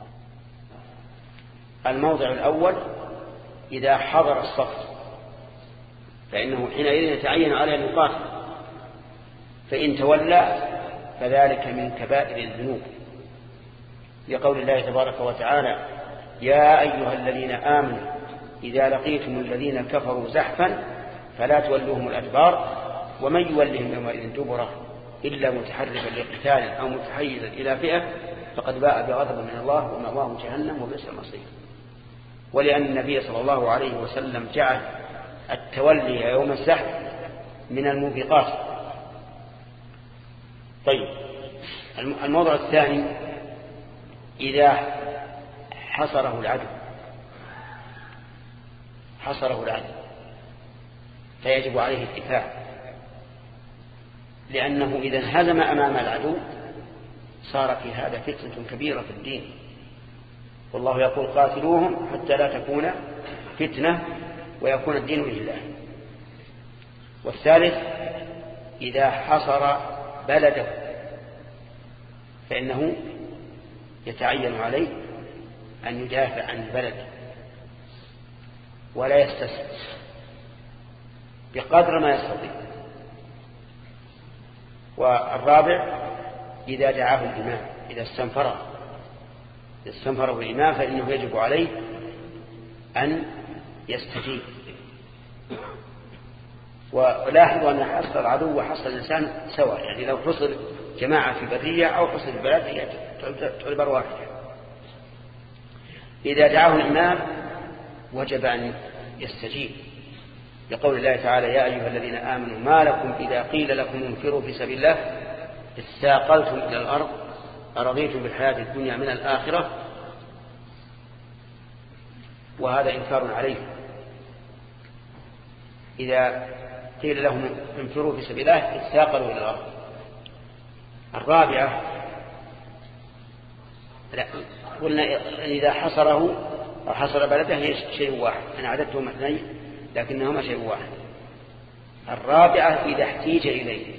الموضع الأول إذا حضر الصف فإنه حينئذ يتعين على أن يقاتل، فإن تولى فذلك من كبائر الذنوب، لقول الله تبارك وتعالى يا أيها الذين آمنوا إذا لقيتم الذين كفروا زحفا فلا تولوهم الأدبار ومن يولهم يومئذ دبره إلا متحرفا لقتال أو متحيزا إلى فئة فقد باء بغضب من الله ومأواه جهنم وبئس المصير. ولأن النبي صلى الله عليه وسلم جعل التولي يوم الزحف من الموبقات. طيب، الموضوع الثاني إذا حصره العدو فيجب عليه الدفاع، لأنه إذا انهزم أمام العدو صار في هذا فتنة كبيرة في الدين، والله يقول قاتلوهم حتى لا تكون فتنة ويكون الدين لله. والثالث إذا حصر بلده فإنه يتعين عليه أن يدافع عن البلد ولا يستسلم بقدر ما يستطيع. والرابع إذا دعاه الإمام، إذا استنفره الإمام فإنه يجب عليه أن يستجيب. ولاحظوا أن حصر العدو وحصر الإنسان سواء، يعني لو حصر جماعة في برية أو حصر البلد هي تعتبر واحدة. إذا دعاه الإمام وجب أن يستجيب، لقول الله تعالى يا أيها الذين آمنوا ما لكم إذا قيل لكم انفروا في سبيل الله استاقلتم إلى الأرض أرضيتم بالحياة الدنيا من الآخرة. وهذا إنكار عليه. إذا قيل لهم انفروا في سبيل الله استاقلوا إلى الأرض. الرابعة قلنا إذا حصره أو حصر بلده هي شيء واحد، أنا عددتهم 2 لكنهما شيء واحد. الرابعة إذا احتيج إليه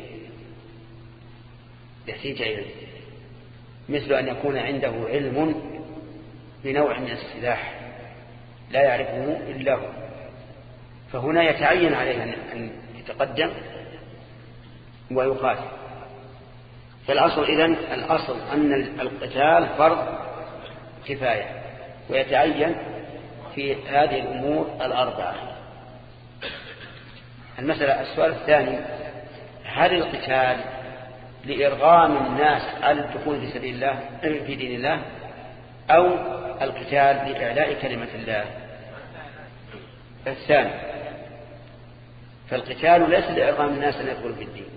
مثل أن يكون عنده علم بنوع من السلاح لا يعرفه إلا هو، فهنا يتعين عليه أن يتقدم ويقاتل. فالأصل الأصل أن القتال فرض كفاية ويتعين في هذه الأمور 4. السؤال الثاني هل القتال لإرغام الناس على الدخول في سبيل الله في دين الله أو القتال لإعلاء كلمة الله؟ الثاني. فالقتال ليس لإرغام الناس أن يدخلوا في الدين،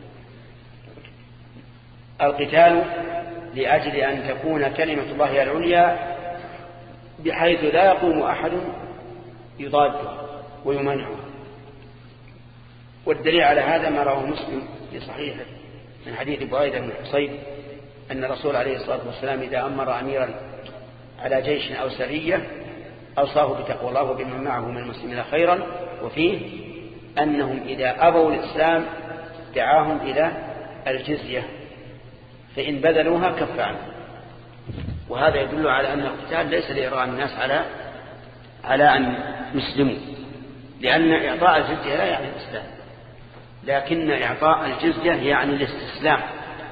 القتال لأجل أن تكون كلمة الله العليا بحيث لا يقوم أحد يضاده ويمنعه. والدليل على هذا ما رواه مسلم في صحيحه من حديث بريدة بن حصيب أن الرسول عليه الصلاة والسلام إذا أمر أميرا على جيش أو سرية أوصاه بتقوى الله وبمن معه من المسلمين خيرا، وفيه أنهم إذا أبوا الإسلام دعاهم إلى الجزية فإن بذلوها كف عنه. وهذا يدل على أن القتال ليس لإرغام الناس على أن يسلموا، لأن إعطاء الجزية لا يعني الإسلام، لكن إعطاء الجزية يعني الاستسلام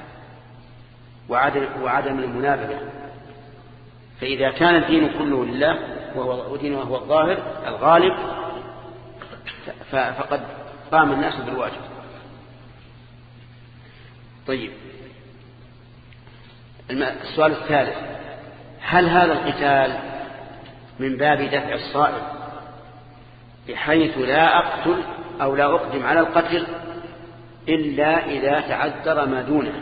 وعدم المنابذة. فإذا كان الدين كله لله ودينه هو الظاهر الغالب فقد قام الناس بالواجب. طيب، السؤال الثالث: هل هذا القتال من باب دفع الصائل بحيث لا أقتل أو لا أقدم على القتل إلا إذا تعذر ما دونه،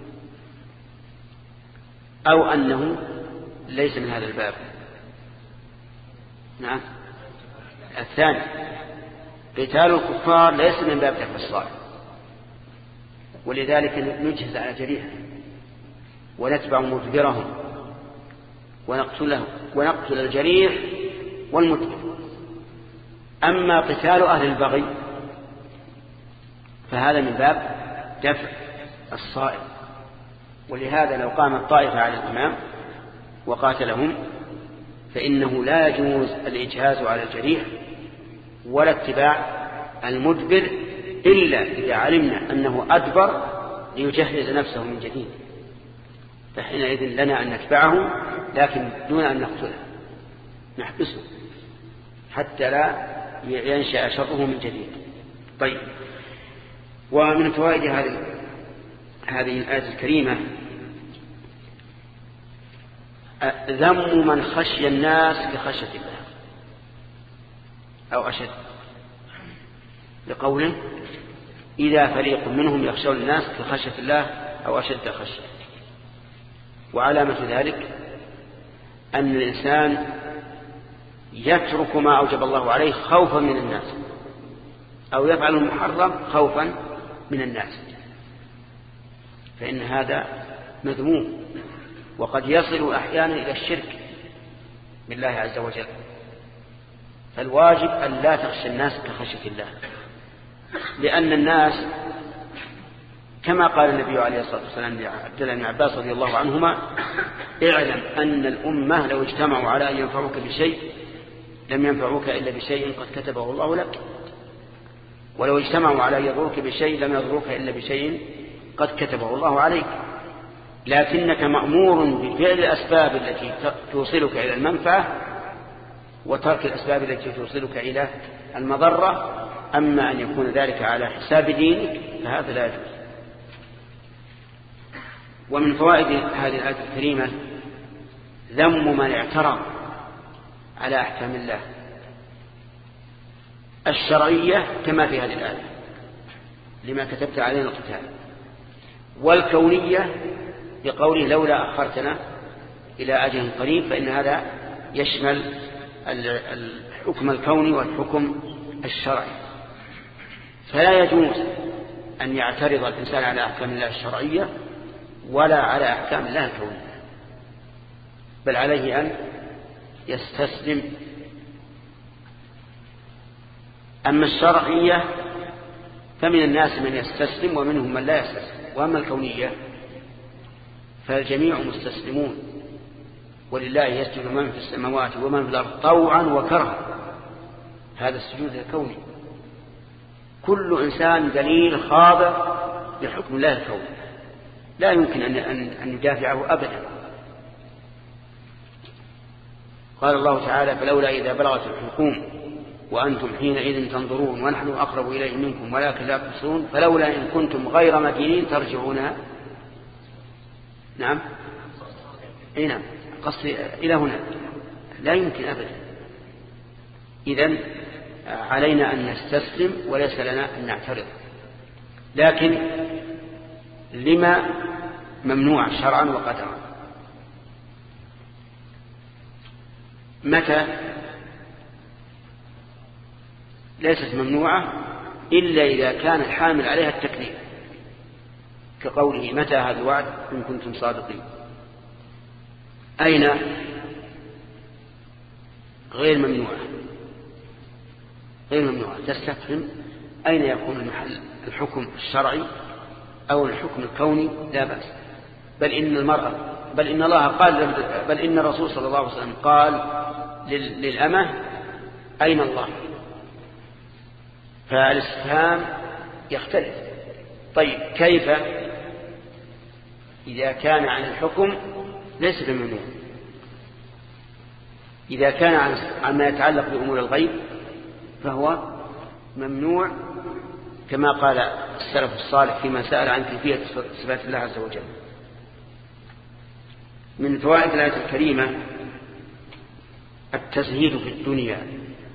أو أنه ليس من هذا الباب؟ نعم، الثاني: قتال الكفار ليس من باب دفع الصائل، ولذلك نجهز على جريحه ونتبع مدبرهم ونقتل الجريح والمدبر. أما قتال أهل البغي فهذا من باب دفع الصائل، ولهذا لو قامت طائفة على الإمام وقاتلهم فإنه لا يجوز الإجهاز على الجريح ولا اتباع المدبر إلا إذا علمنا أنه أدبر ليجهز نفسه من جديد، فحينئذ لنا أن نتبعه لكن دون أن نقتله، نحبسه حتى لا ينشأ شره من جديد. طيب، ومن فوائد هذه الآية الكريمة ذم من خشي الناس بخشية الله أو أشد، لقوله: إذا فريق منهم يخشون الناس بخشية الله أو أشد خشية. وعلامة ذلك أن الإنسان يترك ما أوجب الله عليه خوفا من الناس، أو يفعل المحرم خوفا من الناس، فإن هذا مذموم، وقد يصل أحيانا إلى الشرك بالله عز وجل. فالواجب أن لا تخشى الناس كخشية الله، لأن الناس كما قال النبي عليه الصلاة والسلام لعبد الله بن عباس رضي الله عنهما: اعلم أن الأمة لو اجتمعوا على أن ينفعوك بشيء لم ينفعوك إلا بشيء قد كتبه الله لك، ولو اجتمعوا على أن يضروك بشيء لم يضروك إلا بشيء قد كتبه الله عليك، لكنك مأمور بفعل الأسباب التي توصلك إلى المنفعة وترك الأسباب التي توصلك إلى المضرة. أما أن يكون ذلك على حساب دينك فهذا لا يجوز. ومن فوائد هذه الآية الكريمة ذم من اعترض على أحكام الله الشرعية كما في هذه الآية لما كتبت علينا القتال، والكونية بقوله: لولا أخرتنا إلى أجل قريب، فإن هذا يشمل الحكم الكوني والحكم الشرعي. فلا يجوز أن يعترض الإنسان على أحكام الله الشرعية ولا على أحكام الله الكونية، بل عليه أن يستسلم. أما الشرعية فمن الناس من يستسلم ومنهم من لا يستسلم، وأما الكونية فالجميع مستسلمون، ولله يسجد من في السماوات ومن في الأرض طوعا وكرها. هذا السجود الكوني، كل إنسان ذليل خاضع لحكم الله الكوني، لا يمكن أن يدافعه أبدا. قال الله تعالى: فلولا إذا بلغت الحلقوم وأنتم حينئذ تنظرون ونحن أقرب إليه منكم ولكن لا تبصرون فلولا إن كنتم غير مدينين ترجعونها. نعم، أي نعم، قصدي إلى هنا لا يمكن أبدا. إذن علينا أن نستسلم وليس لنا أن نعترض. لكن لما ممنوع شرعا وقدرا؟ متى؟ ليست ممنوعة إلا إذا كان الحامل عليها التكليف، كقوله: متى هذا الوعد إن كنتم صادقين. أين؟ غير ممنوعة، غير ممنوعة. تستفهم أين يكون المحل، الحكم الشرعي أو الحكم الكوني؟ لا بأس. بل إن الله قال، بل إن الرسول صلى الله عليه وسلم قال للأمة: أين الله؟ فالاستفهام يختلف. طيب، كيف إذا كان عن الحكم ليس بممنوع؟ إذا كان عن ما يتعلق بأمور الغيب فهو ممنوع، كما قال السلف الصالح فيما سأل عن كيفية صفات الله عز وجل. من فوائد الآية الكريمة التزهيد في الدنيا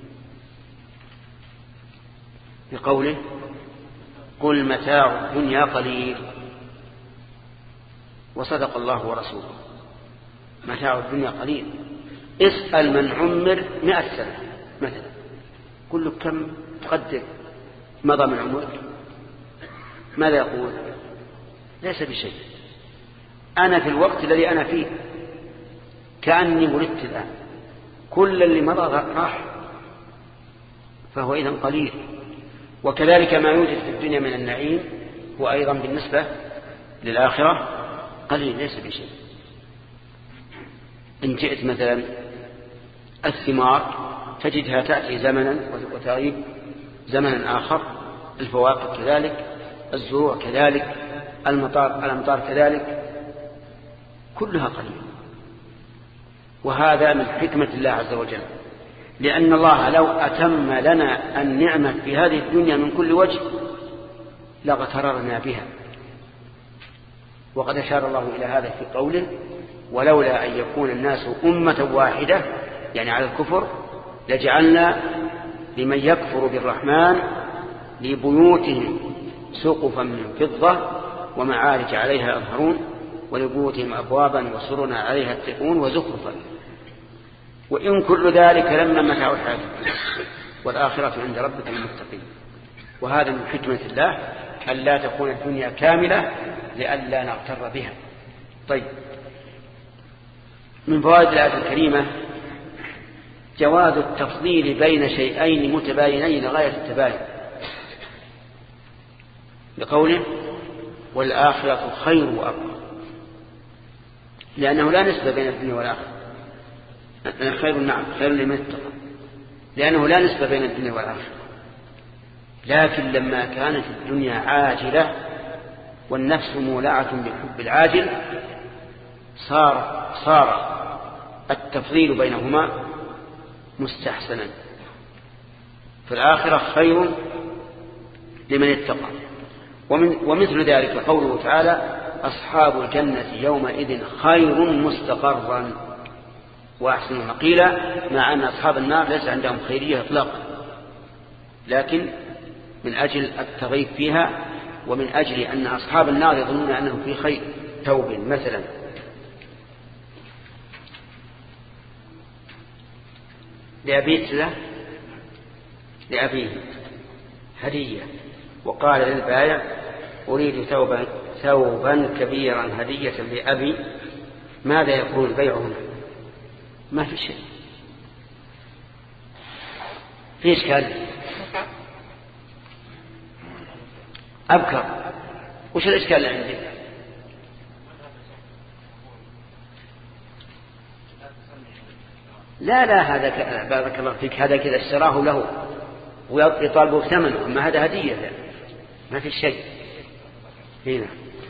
بقوله قل متاع الدنيا قليل، وصدق الله ورسوله. متاع الدنيا قليل. اسأل من عمر 100 سنة مثلا، قل له كم تقدر مضى من عمرك، ماذا يقول؟ ليس بشيء، أنا في الوقت الذي أنا فيه كأني ولدت الآن، كل اللي مضى راح، فهو إذن قليل. وكذلك ما يوجد في الدنيا من النعيم هو أيضا بالنسبة للآخرة قليل، ليس بشيء. إن جئت مثلا الثمار تجدها تأتي زمنا وتغيب زمنا آخر، الفواكه كذلك، الزروع كذلك، الأمطار كذلك، كلها قليلة. وهذا من حكمة الله عز وجل، لأن الله لو أتم لنا النعمة في هذه الدنيا من كل وجه لاغتررنا بها. وقد أشار الله إلى هذا في قوله ولولا أن يكون الناس أمة واحدة، يعني على الكفر، لجعلنا لمن يكفر بالرحمن لبيوتهم سقفا من فضة ومعارج عليها يظهرون ولبيوتهم أبوابا وسرنا عليها يتقون وزخرفا وإن كل ذلك لما متاع الحياة والآخرة عند ربك للمتقين. وهذا من حكمة الله أن لا تكون الدنيا كاملة لئلا نغتر بها. طيب، من فوائد الآية الكريمة جواز التفضيل بين شيئين متباينين لغاية التباين، بقوله والآخرة خير وأبقى، لأنه لا نسبة بين الدنيا والآخرة. خير، نعم، خير لمن اتقى، لأنه لا نسبة بين الدنيا والآخرة. لكن لما كانت الدنيا عاجلة والنفس مولعة بحب العاجل صار التفضيل بينهما مستحسنا. فالآخرة خير لمن اتقى. ومثل ذلك قوله تعالى أصحاب الجنة يومئذ خير مستقرا وأحسن مقيلا، مع أن أصحاب النار ليس عندهم خيرية إطلاقا، لكن من أجل التغيب فيها ومن أجل أن أصحاب النار يظنون أنهم في خير. توب مثلا، لأبيه هدية وقال للبائع أريد ثوبا كبيرا هدية لأبي، ماذا يكون البيع هنا؟ ما في شيء، في إشكال. أبكر، وش الإشكال اللي عندي؟ لا هذا بارك الله فيك، هذا كذا اشتراه له ويطالبه بثمنه، أما هذا هدية لا. ما في شيء هنا.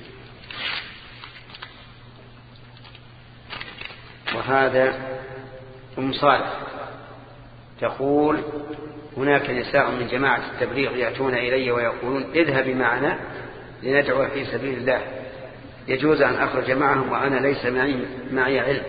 وهذا أم صالح تقول هناك نساء من جماعة التبليغ يأتون إلي ويقولون اذهب معنا لندعو في سبيل الله، يجوز أن أخرج معهم وأنا ليس معي علم.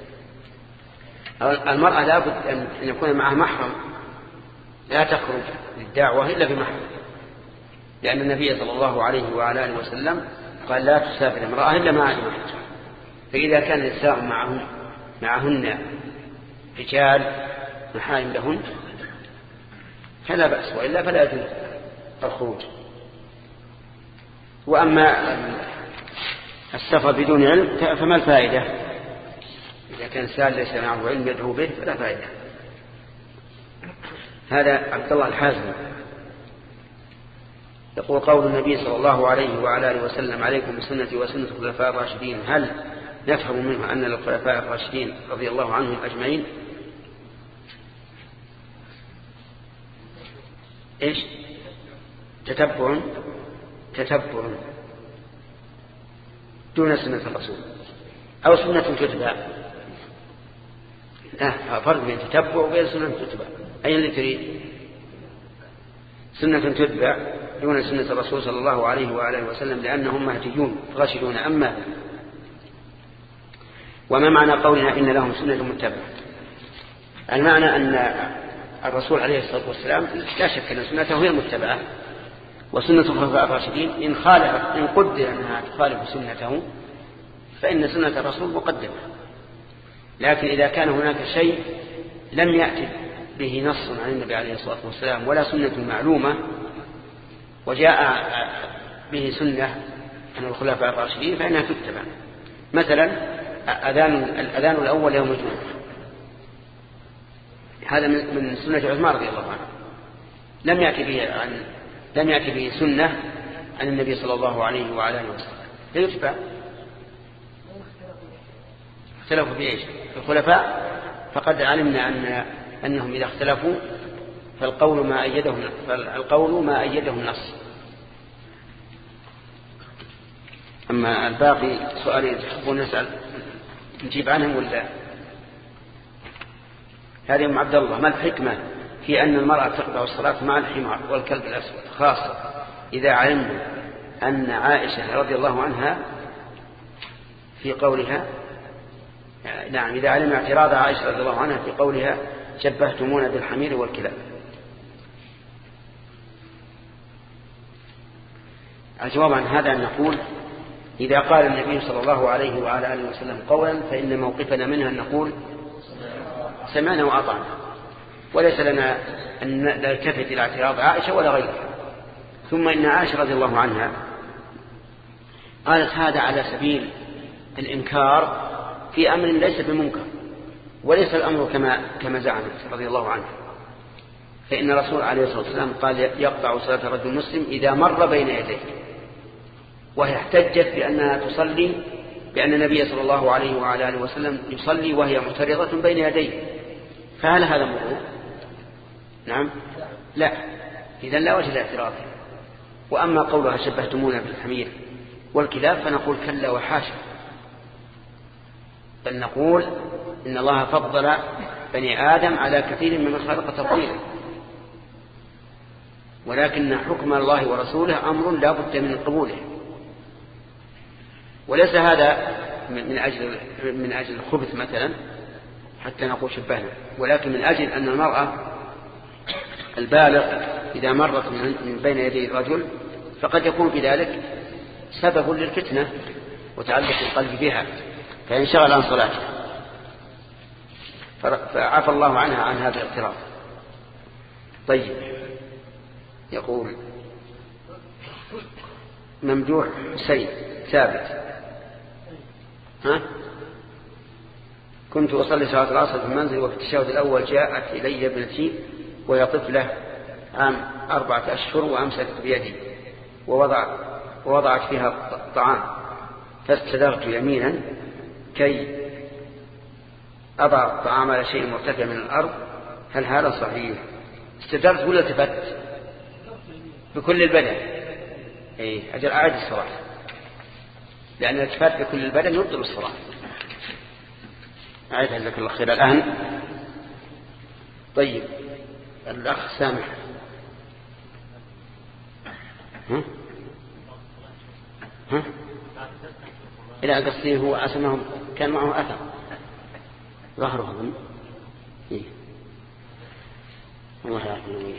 المرأة لابد أن يكون معها محرم، لا تخرج للدعوة إلا بمحرم، لأن النبي صلى الله عليه وعلى آله وسلم قال لا تسافر امرأة إلا مع محرم. فإذا كان النساء معهن رجال محارم لهن فلا بأس، وإلا فلا يجوز الخروج. وأما السفر بدون علم فما الفائدة؟ إذا كان سال ليس معه علم يدعو به فلا فائدة. هذا عبد الله الحازمي يقول قول النبي صلى الله عليه وعلى آله وسلم عليكم بسنتي وسنة الخلفاء الراشدين، هل نفهم منه أن للخلفاء الراشدين رضي الله عنهم أجمعين إيش؟ تتبع دون سنة الرسول أو سنة تتبع. لا فرق بين تتبع وبين سنة تتبع. أي اللي تريد؟ سنة تتبع دون سنة الرسول صلى الله عليه وآله وسلم، لأنهم مهديون راشدون. أما وما معنى قولنا إن لهم سنة متبعة؟ المعنى أن الرسول عليه الصلاة والسلام لا شك أن سنته هي المتبعة، وسنة الخلفاء الراشدين إن قدر أنها تخالف سنته فإن سنة الرسول مقدمة. لكن إذا كان هناك شيء لم يأتي به نص عن النبي عليه الصلاة والسلام ولا سنة معلومة وجاء به سنة عن الخلفاء الراشدين فإنها تتبع. مثلا الأذان الأول يوم الجمعة، هذا من سنة عثمان رضي الله عنه، لم يأتي به سنة عن النبي صلى الله عليه وعلى اله وسلم، فيتبع. اختلفوا في ايش؟ الخلفاء، فقد علمنا أنهم إذا اختلفوا فالقول ما أيده النص. أما الباقي سؤالين تحبون نسأل نجيب عنهم ولا؟ هذه أم عبد الله: ما الحكمة في أن المرأة تقطع الصلاة مع الحمار والكلب الأسود، خاصة إذا علمنا أن عائشة رضي الله عنها في قولها، نعم، إذا علم اعتراض عائشة رضي الله عنها في قولها شبهتمونا بالحمير والكلاب. الجواب عن هذا أن نقول: إذا قال النبي صلى الله عليه وعلى آله وسلم قولا فإن موقفنا منها أن نقول سمعنا وأطعنا، وليس لنا أن نلتفت إلى اعتراض عائشة ولا غيرها. ثم إن عائشة رضي الله عنها قالت هذا على سبيل الإنكار في أمر ليس بمنكر، وليس الأمر كما زعمت رضي الله عنها. فإن الرسول عليه الصلاة والسلام قال يقطع صلاة الرجل المسلم إذا مر بين يديه، وهي احتجت بأنها تصلي بأن النبي صلى الله عليه وعلى آله وسلم يصلي وهي معترضة بين يديه، فهل هذا مرور؟ نعم، لا، إذا لا وجه لاعتراض. وأما قولها شبهتمونا بالحمير والكلاب فنقول كلا وحاشا، بل نقول إن الله فضل بني آدم على كثير ممن خلق تفضيلا، ولكن حكم الله ورسوله أمر لا بد من قبوله. وليس هذا من أجل الخبث مثلا حتى نقول شبهنا، ولكن من أجل أن المرأة البالغ إذا مرت من بين يدي الرجل فقد يكون بذلك سبب للفتنة وتعلق القلب بها فينشغل عن صلاته، فعفى الله عنها عن هذا الاعتراض. طيب، يقول ممدوح حسين ثابت: كنت أصلي صلاة العصر في المنزل وفي التشهد الأول جاءت إلي ابنتي وهي طفلة عام 4 أشهر وأمسكت بيدي ووضعت فيها طعام، فاستدرت يمينا كي أضع الطعام على شيء مرتفع من الأرض، هل هذا صحيح؟ استدرت ولا التفت؟ بكل البدن. أجل أعد الصلاة، لأن الالتفات بكل البدن يبطل الصلاة. أعيدها جزاك الله خير الآن. طيب، الأخ سامح، إلى قصده هو أسمهم كان معه أثر ظهره أظن. الله يعلم.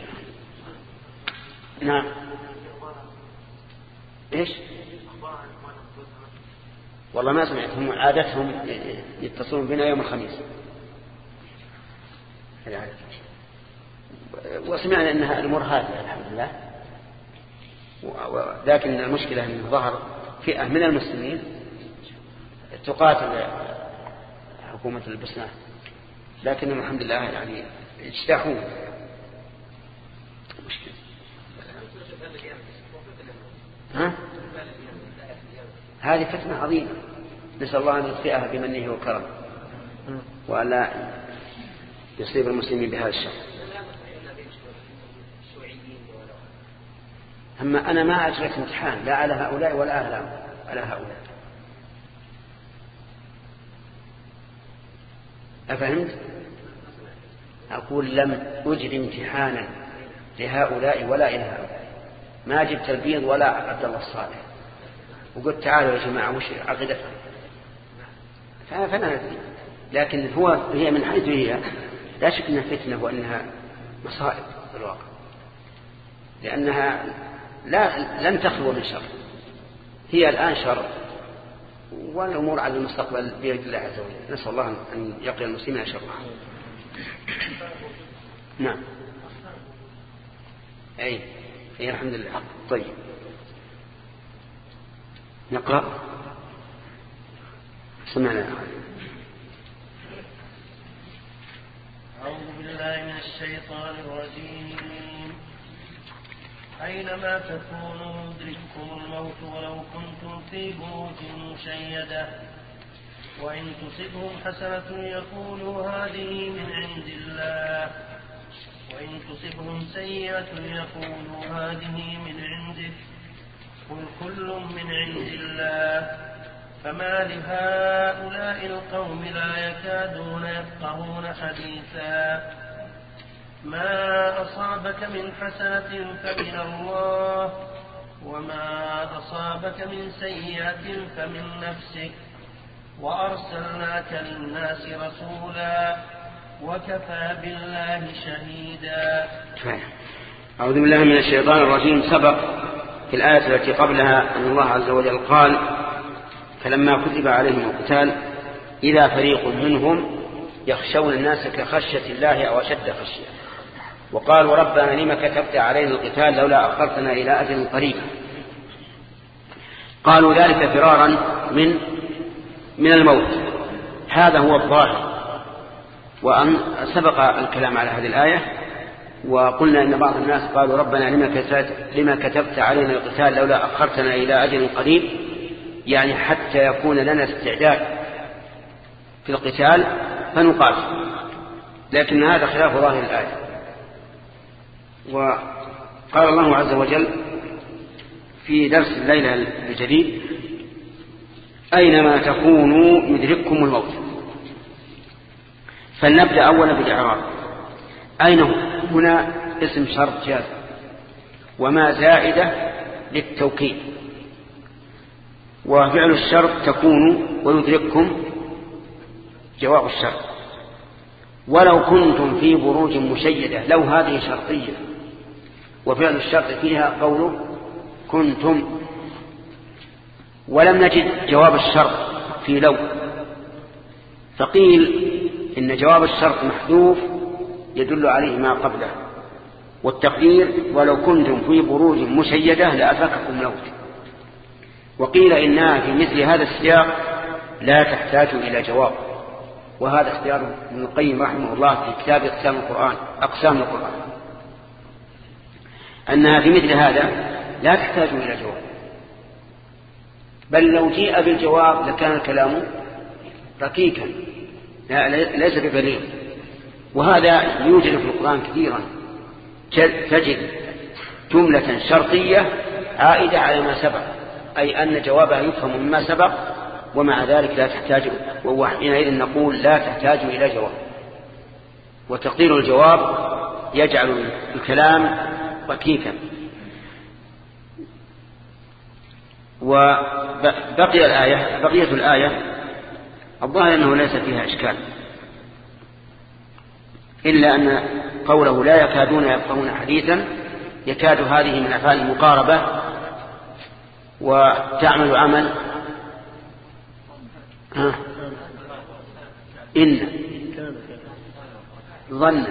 نعم. إيش؟ والله ما سمعت، هم عادتهم يتصلون بنا يوم الخميس، وسمعنا أنها الأمور هذه الحمد لله. لكن المشكلة أن ظهر فئة من المسلمين تقاتل حكومة البوسنة، لكنهم الحمد لله يعني اجتاحوا. هذه فتنة عظيمة، نسأل الله أن يطفئها بمنه وكرمه وألا يصيب المسلمين بهذا الشر. أما أنا ما أجريت امتحان لا على هؤلاء ولا على هؤلاء، أفهمت؟ أقول لم أجري امتحانا لهؤلاء ولا إلى هؤلاء، ما جبت البيض ولا عبد الله الصالح وقلت تعالوا يا جماعة وش عقيدتكم، فلا ندري، لكن هي من حيث هي لا شك أنها فتنة وأنها مصائب في الواقع، لأنها لن تخلو من شر، هي الآن شر، والأمور على المستقبل بيد الله عز وجل. نسأل الله أن يقي المسلمين شرها. نعم. أي الحمد لله. طيب نقرأ. سمعنا. أعوذ بالله من الشيطان الرجيم. أينما تكونوا يدرككم الموت ولو كنتم في بروج مشيدة وإن تصبهم حسنة يقولوا هذه من عند الله وإن تصبهم سيئة يقولوا هذه من عندك قل كل من عند الله فما لهؤلاء القوم لا يكادون يفقهون حديثا ما أصابك من حسنة فمن الله وما أصابك من سيئة فمن نفسك وأرسلناك للناس رسولا وكفى بالله شهيدا. أعوذ بالله من الشيطان الرجيم. سبق في الآية التي قبلها أن الله عز وجل قال فلما كتب عليهم القتال إذا فريق منهم يخشون الناس كخشية الله أو أشد خشية وقالوا ربنا لما كتبت علينا القتال لولا أخرتنا إلى أجل قريب. قالوا ذلك فرارا من الموت، هذا هو الظاهر. وأن سبق الكلام على هذه الآية وقلنا إن بعض الناس قالوا ربنا لما كتبت علينا القتال لولا أخرتنا إلى أجل قريب، يعني حتى يكون لنا استعداد في القتال فنقاتل، لكن هذا خلاف ظاهر الآية. وقال الله عز وجل في درس الليلة الجديد أينما تكونوا يدرككم الموت. فلنبدأ أولا بالإعراب. أين هنا اسم شرط جاز وما زائدة للتوكيد، وفعل الشرط تكون ويدرككم جواب الشرط. ولو كنتم في بروج مشيدة، لو هذه شرطية وفعل الشرط فيها قوله كنتم، ولم نجد جواب الشرط في لو، فقيل إن جواب الشرط محذوف يدل عليه ما قبله، والتقدير ولو كنتم في بروج مشيدة لأدرككم الموت. وقيل إنها في مثل هذا السياق لا تحتاج إلى جواب، وهذا اختيار ابن القيم رحمه الله في كتاب أقسام القرآن أنها في مثل هذا لا تحتاج إلى جواب، بل لو جيء بالجواب لكان الكلام ركيكا ليس ببليغ. وهذا يوجد في القرآن كثيرا، تجد جملة شرطية عائدة على ما سبق، أي أن جوابها يفهم مما سبق، ومع ذلك لا تحتاج، وحينئذ نقول لا تحتاج إلى جواب. وتقدير الجواب يجعل الكلام ركيكا. بقية الآية الظاهر أنه ليس فيها إشكال، إلا أن قوله لا يكادون يفقهون حديثا، يكاد هذه من أفعال المقاربة وتعمل عمل إن ظن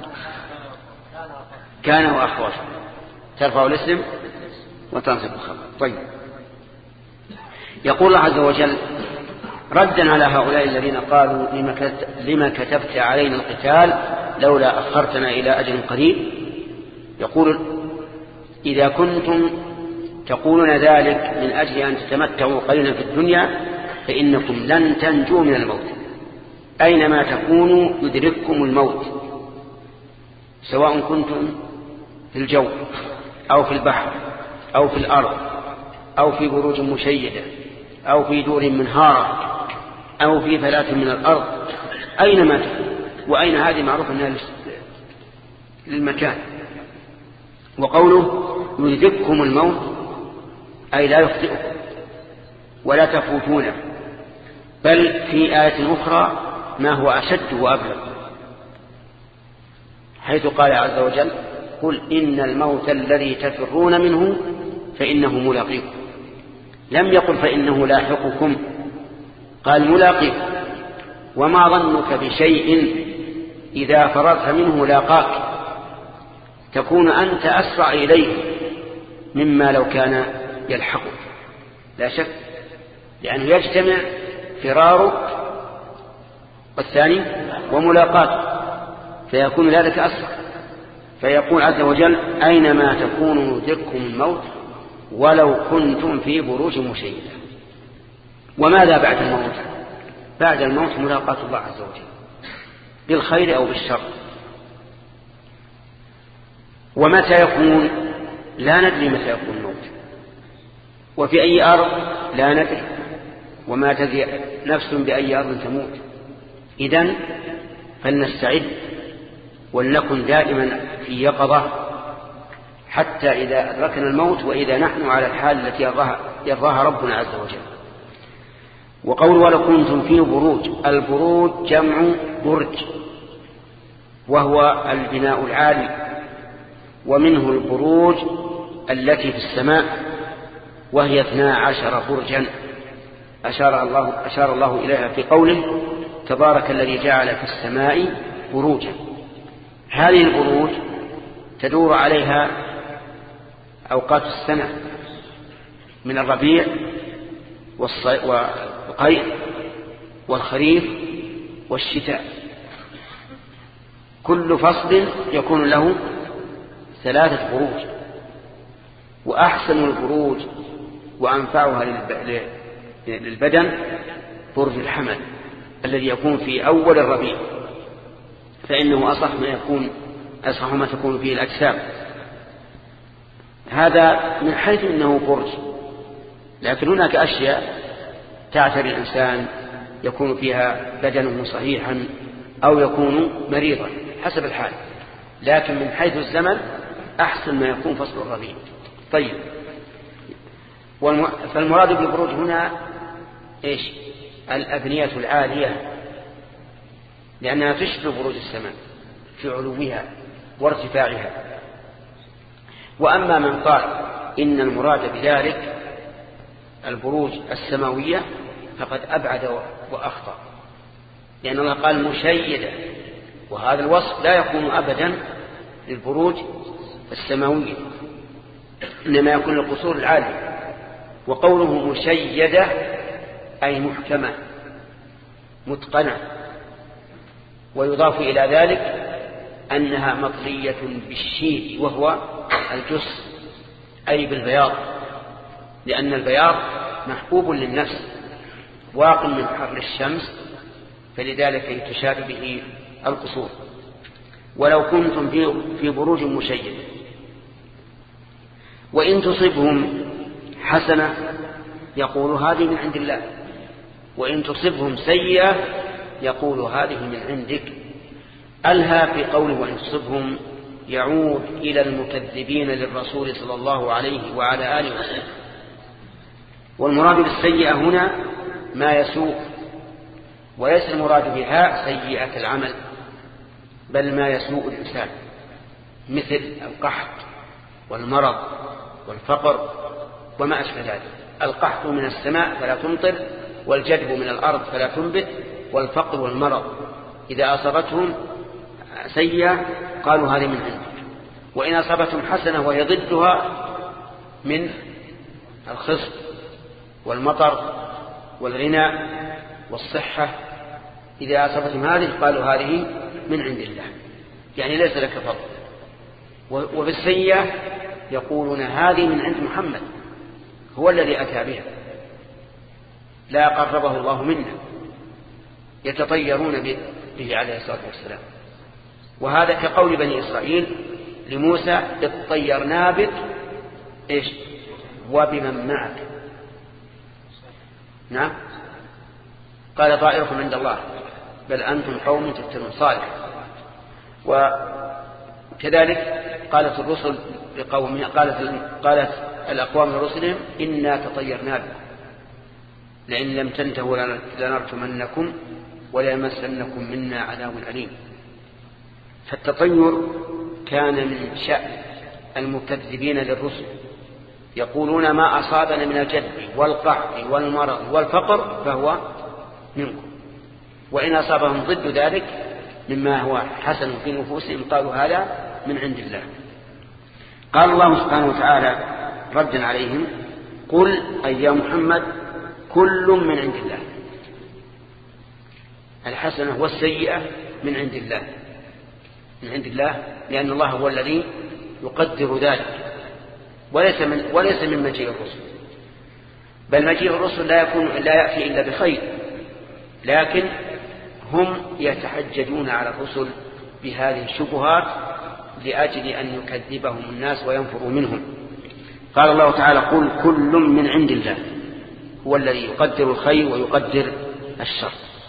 كان وأحوش، ترفع الاسم وتنصب الخبر. طيب، يقول الله عز وجل ردا على هؤلاء الذين قالوا لما كتبت علينا القتال لولا أخرتنا إلى أجل قريب، يقول إذا كنتم تقولون ذلك من أجل أن تتمتعوا قليلا في الدنيا فإنكم لن تنجوا من الموت. أينما تكونوا يدرككم الموت، سواء كنتم في الجو أو في البحر أو في الأرض أو في بروج مشيدة أو في دور منهارة أو في فلاة من الأرض، أينما تكون. وأين هذه معروف أنها للمكان. وقوله يدرككم الموت أي لا يخطئكم ولا تفوتونه، بل في آية أخرى ما هو أشد وأبلغ، حيث قال عز وجل: قل إن الموت الذي تفرون منه فإنه ملاقيكم. لم يقل فإنه لاحقكم، قال ملاقيكم. وما ظنك بشيء إذا فررت منه لاقاك، تكون أنت أسرع إليه مما لو كان يلحقك، لا شك، لأنه يجتمع فرارك والثاني وملاقاك، فيكون ذلك أسرع. فيقول عز وجل: أينما تكونوا يدرككم الموت ولو كنتم في بروج مشيدة. وماذا بعد الموت؟ بعد الموت ملاقاة الله عز وجل بالخير أو بالشر. ومتى يكون؟ لا ندري متى يكون الموت، وفي أي أرض لا ندري، وما تدري نفس بأي أرض تموت. إذن فلنستعد ولنكن دائما في يقظة حتى إذا أدركنا الموت وإذا نحن على الحال التي يرضاها ربنا عز وجل. وقول ولو كنتم في بروج، البروج جمع برج، وهو البناء العالي، ومنه البروج التي في السماء وهي 12 برجا أشار الله إليها في قوله: تبارك الذي جعل في السماء بروجا. هذه البروج تدور عليها أوقات السنة من الربيع والقيء والخريف والشتاء، كل فصل يكون له 3 بروج. وأحسن البروج وأنفعها للبدن برج الحمل الذي يكون في أول الربيع، فإنه أصح ما تكون فيه الأجسام. هذا من حيث أنه برج، لكن هناك أشياء تعتري الإنسان يكون فيها بدنه صحيحا أو يكون مريضا حسب الحال، لكن من حيث الزمن أحسن ما يكون فصل الربيع. طيب، فالمراد بالبروج هنا إيش؟ الأبنية العالية، لأنها تشبه بروج السماء في علوها وارتفاعها. وأما من قال إن المراد بذلك البروج السماوية فقد أبعد وأخطأ، لأن الله قال مشيدة، وهذا الوصف لا يكون أبدا للبروج السماوية، إنما يكون للقصور العالية. وقوله مشيدة أي محكمة متقنة، ويضاف إلى ذلك أنها مطلية بالشيد وهو الجص أي بالبياض، لأن البياض محبوب للنفس واق من حر الشمس، فلذلك تشاد به القصور. ولو كنتم في بروج مشيدة وإن تصبهم حسنة يقول هذه من عند الله، وإن تصبهم سيئة يقول هذه من عندك. ألها في قوله وإن تصبهم يعود إلى المكذبين للرسول صلى الله عليه وعلى آله وسلم. والمراد بالسيئة هنا ما يسوء، وليس المراد بها سيئة العمل، بل ما يسوء الإنسان، مثل القحط والمرض والفقر وما أشبه ذلك. القحط من السماء فلا تمطر، والجدب من الأرض فلا تنبت، والفقر والمرض إذا أصابتهم سيئة قالوا هذه من عندك، وإن أصابتهم حسنة وهي ضدها من الخصب والمطر والغنى والصحة، إذا أصابتهم هذه قالوا هذه من عند الله، يعني ليس لك فضل. وبالسيئة يقولون هذه من عند محمد، هو الذي أتى بها، لا قربه الله منا، يتطيرون به عليه الصلاة والسلام. وهذا كقول بني إسرائيل لموسى اطيرنا بك إيش وبمن معك. نعم، قال طائركم عند الله بل أنتم قوم تفتنون. صالح. وكذلك قالت الرسل لقومها، قالت الأقوام لرسلهم إنا تطيرنا بكم، لئن لم تنتهوا لنرجمنكم وليمسنكم منا عذاب أليم. فالتطير كان من شأن المكذبين للرسل، يقولون ما أصابنا من الجد والقحط والمرض والفقر فهو منكم، وإن أصابهم ضد ذلك مما هو حسن في نفوسهم قالوا هذا من عند الله. قال الله سبحانه وتعالى ردا عليهم: قل أي يا محمد كل من عند الله. الحسنة والسيئة من عند الله، من عند الله، لأن الله هو الذي يقدر ذلك، وليس من مجيء الرسل. بل مجيء الرسل لا يأتي إلا بخير، لكن هم يتحججون على الرسل بهذه الشبهات لأجل أن يكذبهم الناس وينفروا منهم. قال الله تعالى: قل كل من عند الله، هو الذي يقدر الخير ويقدر الشر.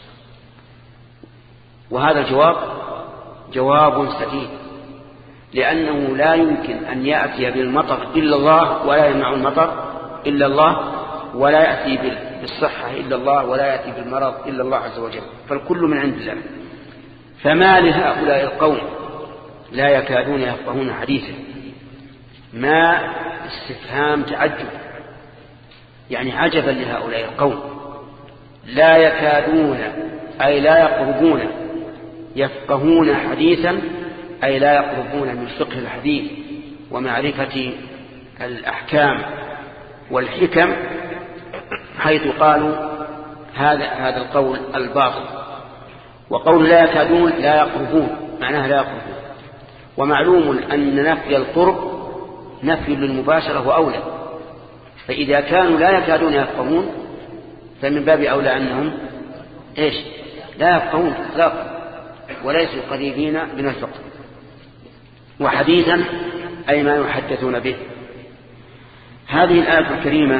وهذا الجواب جواب سديد، لأنه لا يمكن أن يأتي بالمطر إلا الله، ولا يمنع المطر إلا الله، ولا يأتي بالصحة إلا الله، ولا يأتي بالمرض إلا الله عز وجل، فالكل من عند الله. فما لهؤلاء القوم لا يكادون يفقهون حديثا. ما استفهام تعجب، يعني عجبا لهؤلاء القوم، لا يكادون أي لا يقربون يفقهون حديثا، أي لا يقربون من فقه الحديث ومعرفة الأحكام والحكم، حيث قالوا هذا القول الباطل. وقول لا يكادون لا يقربون معناها لا يقربون، ومعلوم أن نفي القرب نفي للمباشرة وأولى، فإذا كانوا لا يكادون يفقهون فمن باب أولى أنهم لا يفقهون إطلاقا وليسوا قريبين من الفقه. وحديثا أي ما يحدثون به. هذه الآية الكريمة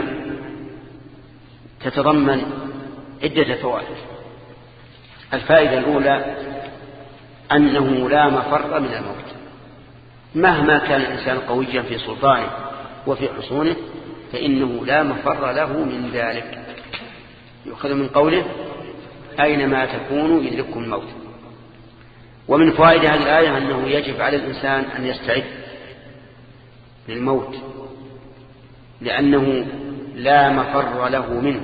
تتضمن عدة فوائد. الفائدة الأولى أنه لا مفر من الموت، مهما كان الإنسان قويا في سلطانه وفي حصونه فإنه لا مفر له من ذلك. يؤخذ من قوله: أينما تكونوا يدرككم الموت. ومن فوائد هذه الآية أنه يجب على الإنسان أن يستعد للموت، لأنه لا مفر له منه،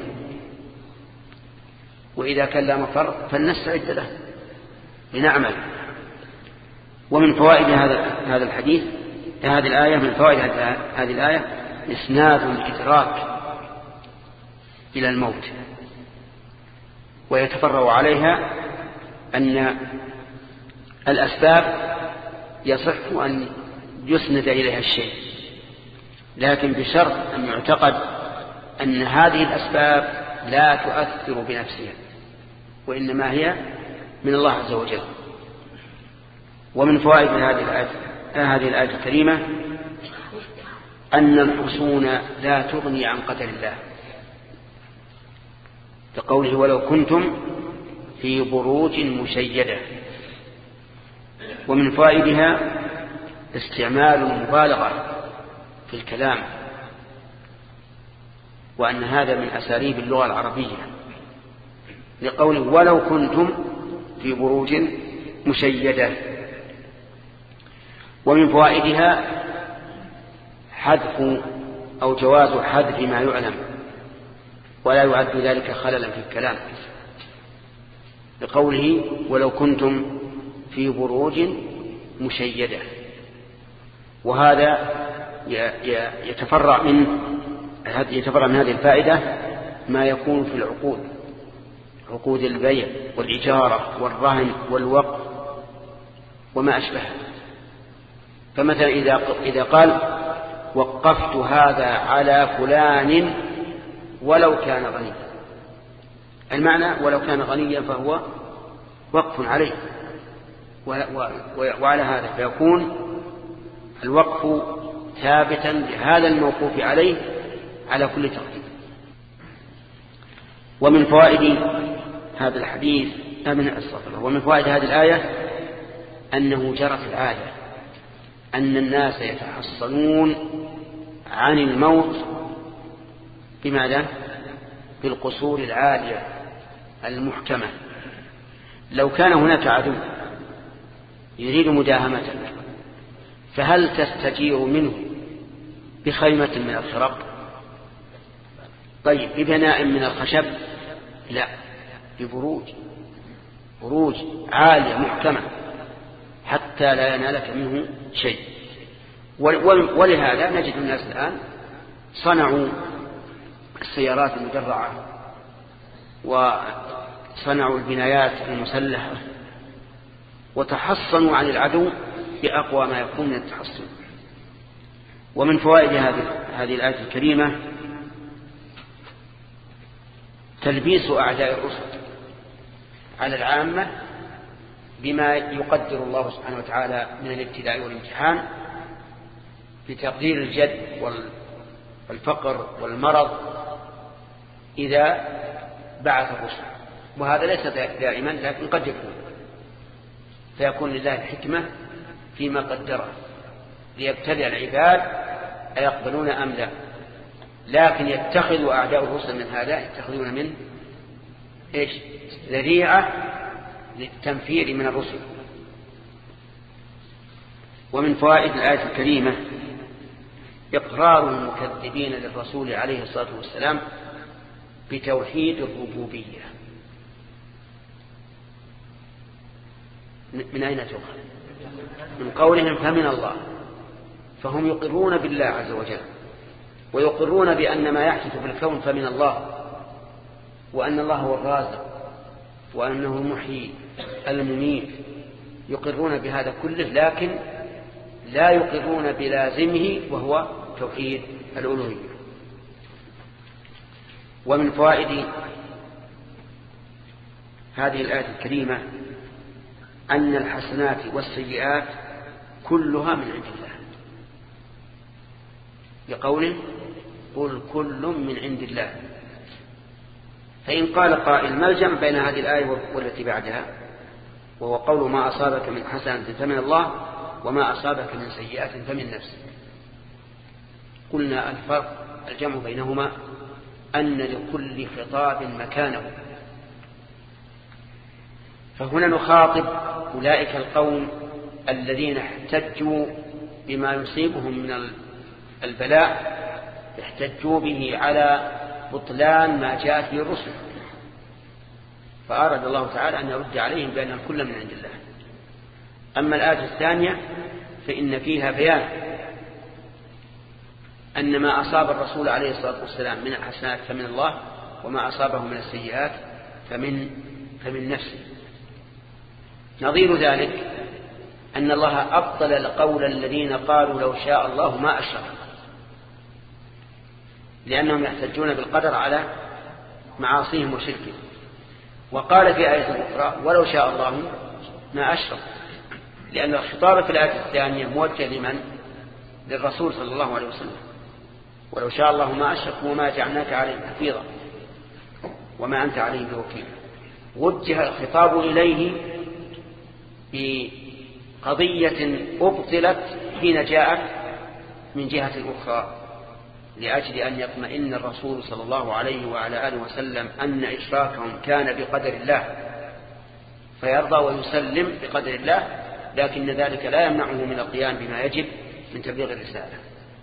وإذا كان لا مفر فلنستعد له لنعمل. ومن فوائد هذا الحديث هذه الآية، من فوائد هذه الآية إسناد الإدراك إلى الموت، ويتفرع عليها أن الأسباب يصح أن يسند إليها الشيء، لكن بشرط أن يعتقد أن هذه الأسباب لا تؤثر بنفسها، وإنما هي من الله عز وجل. ومن فوائد هذه الآية الكريمة أن الحصون لا تغني عن قدر الله، كقوله: ولو كنتم في بروج مشيدة. ومن فوائدها استعمال المبالغة في الكلام، وأن هذا من أساليب اللغة العربية، لقوله: ولو كنتم في بروج مشيدة. ومن فوائدها حذف أو جواز حذف ما يعلم، ولا يعد ذلك خللا في الكلام، لقوله: ولو كنتم في بروج مشيدة. وهذا يتفرع من هذه الفائدة ما يكون في العقود، عقود البيع والإجارة والرهن والوقف وما أشبه. فمثلا إذا قال: وقفت هذا على فلان ولو كان غنيا، المعنى ولو كان غنيا فهو وقف عليه، وعلى هذا فيكون الوقف ثابتا لهذا الموقوف عليه على كل تقدير. ومن فوائد هذا الحديث ومن فوائد هذه الآية أنه جرت العادة أن الناس يتحصنون عن الموت بماذا؟ بالقصور العالية المحكمة. لو كان هناك عدو يريد مداهمتك فهل تستجير منه بخيمة من الخرق؟ طيب ببناء من الخشب؟ لا، ببروج عالية محكمة حتى لا ينالك منه شيء. ولهذا نجد الناس الآن صنعوا السيارات المدرعة وصنعوا البنايات المسلحة وتحصنوا عن العدو بأقوى ما يكون من التحصن. ومن فوائد هذه الآية الكريمة تلبيس أعداء الرسل على العامة بما يقدر الله سبحانه وتعالى من الابتلاء والامتحان بتقدير الجد والفقر والمرض إذا بعث الرسل. وهذا ليس دائما لكن قد يكون، فيكون لله الحكمة فيما قدره ليبتلع العباد أيقبلون أم لا. لكن يتخذ أعداء الرسل من هذا، يتخذون من ذريعة للتنفير من الرسل. ومن فوائد الآية الكريمة إقرار المكذبين للرسول عليه الصلاة والسلام بتوحيد الربوبية. من أين تؤخذ؟ من قولهم فمن الله، فهم يقرون بالله عز وجل ويقرون بأن ما يحدث في الكون فمن الله، وأن الله هو الرازق وأنه المحيي المميت، يقرون بهذا كله، لكن لا يقرون بلازمه وهو توحيد الألوهية. ومن فوائد هذه الآية الكريمة أن الحسنات والسيئات كلها من عند الله، لقوله قل كل من عند الله. فإن قال قائل ما الجمع بين هذه الآية والتي بعدها، وهو قول ما أصابك من حسنة فمن الله وما أصابك من سيئات فمن نفسك؟ قلنا الفرق الجمع بينهما أن لكل خطاب مكانه. فهنا نخاطب أولئك القوم الذين احتجوا بما يصيبهم من البلاء، احتجوا به على بطلان ما جاءت به الرسل، فأراد الله تعالى أن يرد عليهم بأن الكل من عند الله. أما الآية الثانية فإن فيها بيان أن ما أصاب الرسول عليه الصلاة والسلام من الحسنات فمن الله، وما أصابه من السيئات فمن نفسه. نظير ذلك أن الله أبطل قول الذين قالوا لو شاء الله ما أشرك، لأنهم يحتجون بالقدر على معاصيهم وشركهم. وقال في آية أخرى ولو شاء الله ما أشرك، لأن الخطاب في الآية الثانية موجه لمن؟ للرسول صلى الله عليه وسلم. ولو شاء الله ما أشرك وما جعلناك عليهم حفيظا وما أنت عليهم بوكيل. وجه الخطاب إليه بقضية أبطلت حين جاءت من جهة أخرى، لأجل أن يطمئن الرسول صلى الله عليه وعلى آله وسلم أن إشراكهم كان بقدر الله فيرضى ويسلم بقدر الله، لكن ذلك لا يمنعه من القيام بما يجب من تبليغ الرسالة.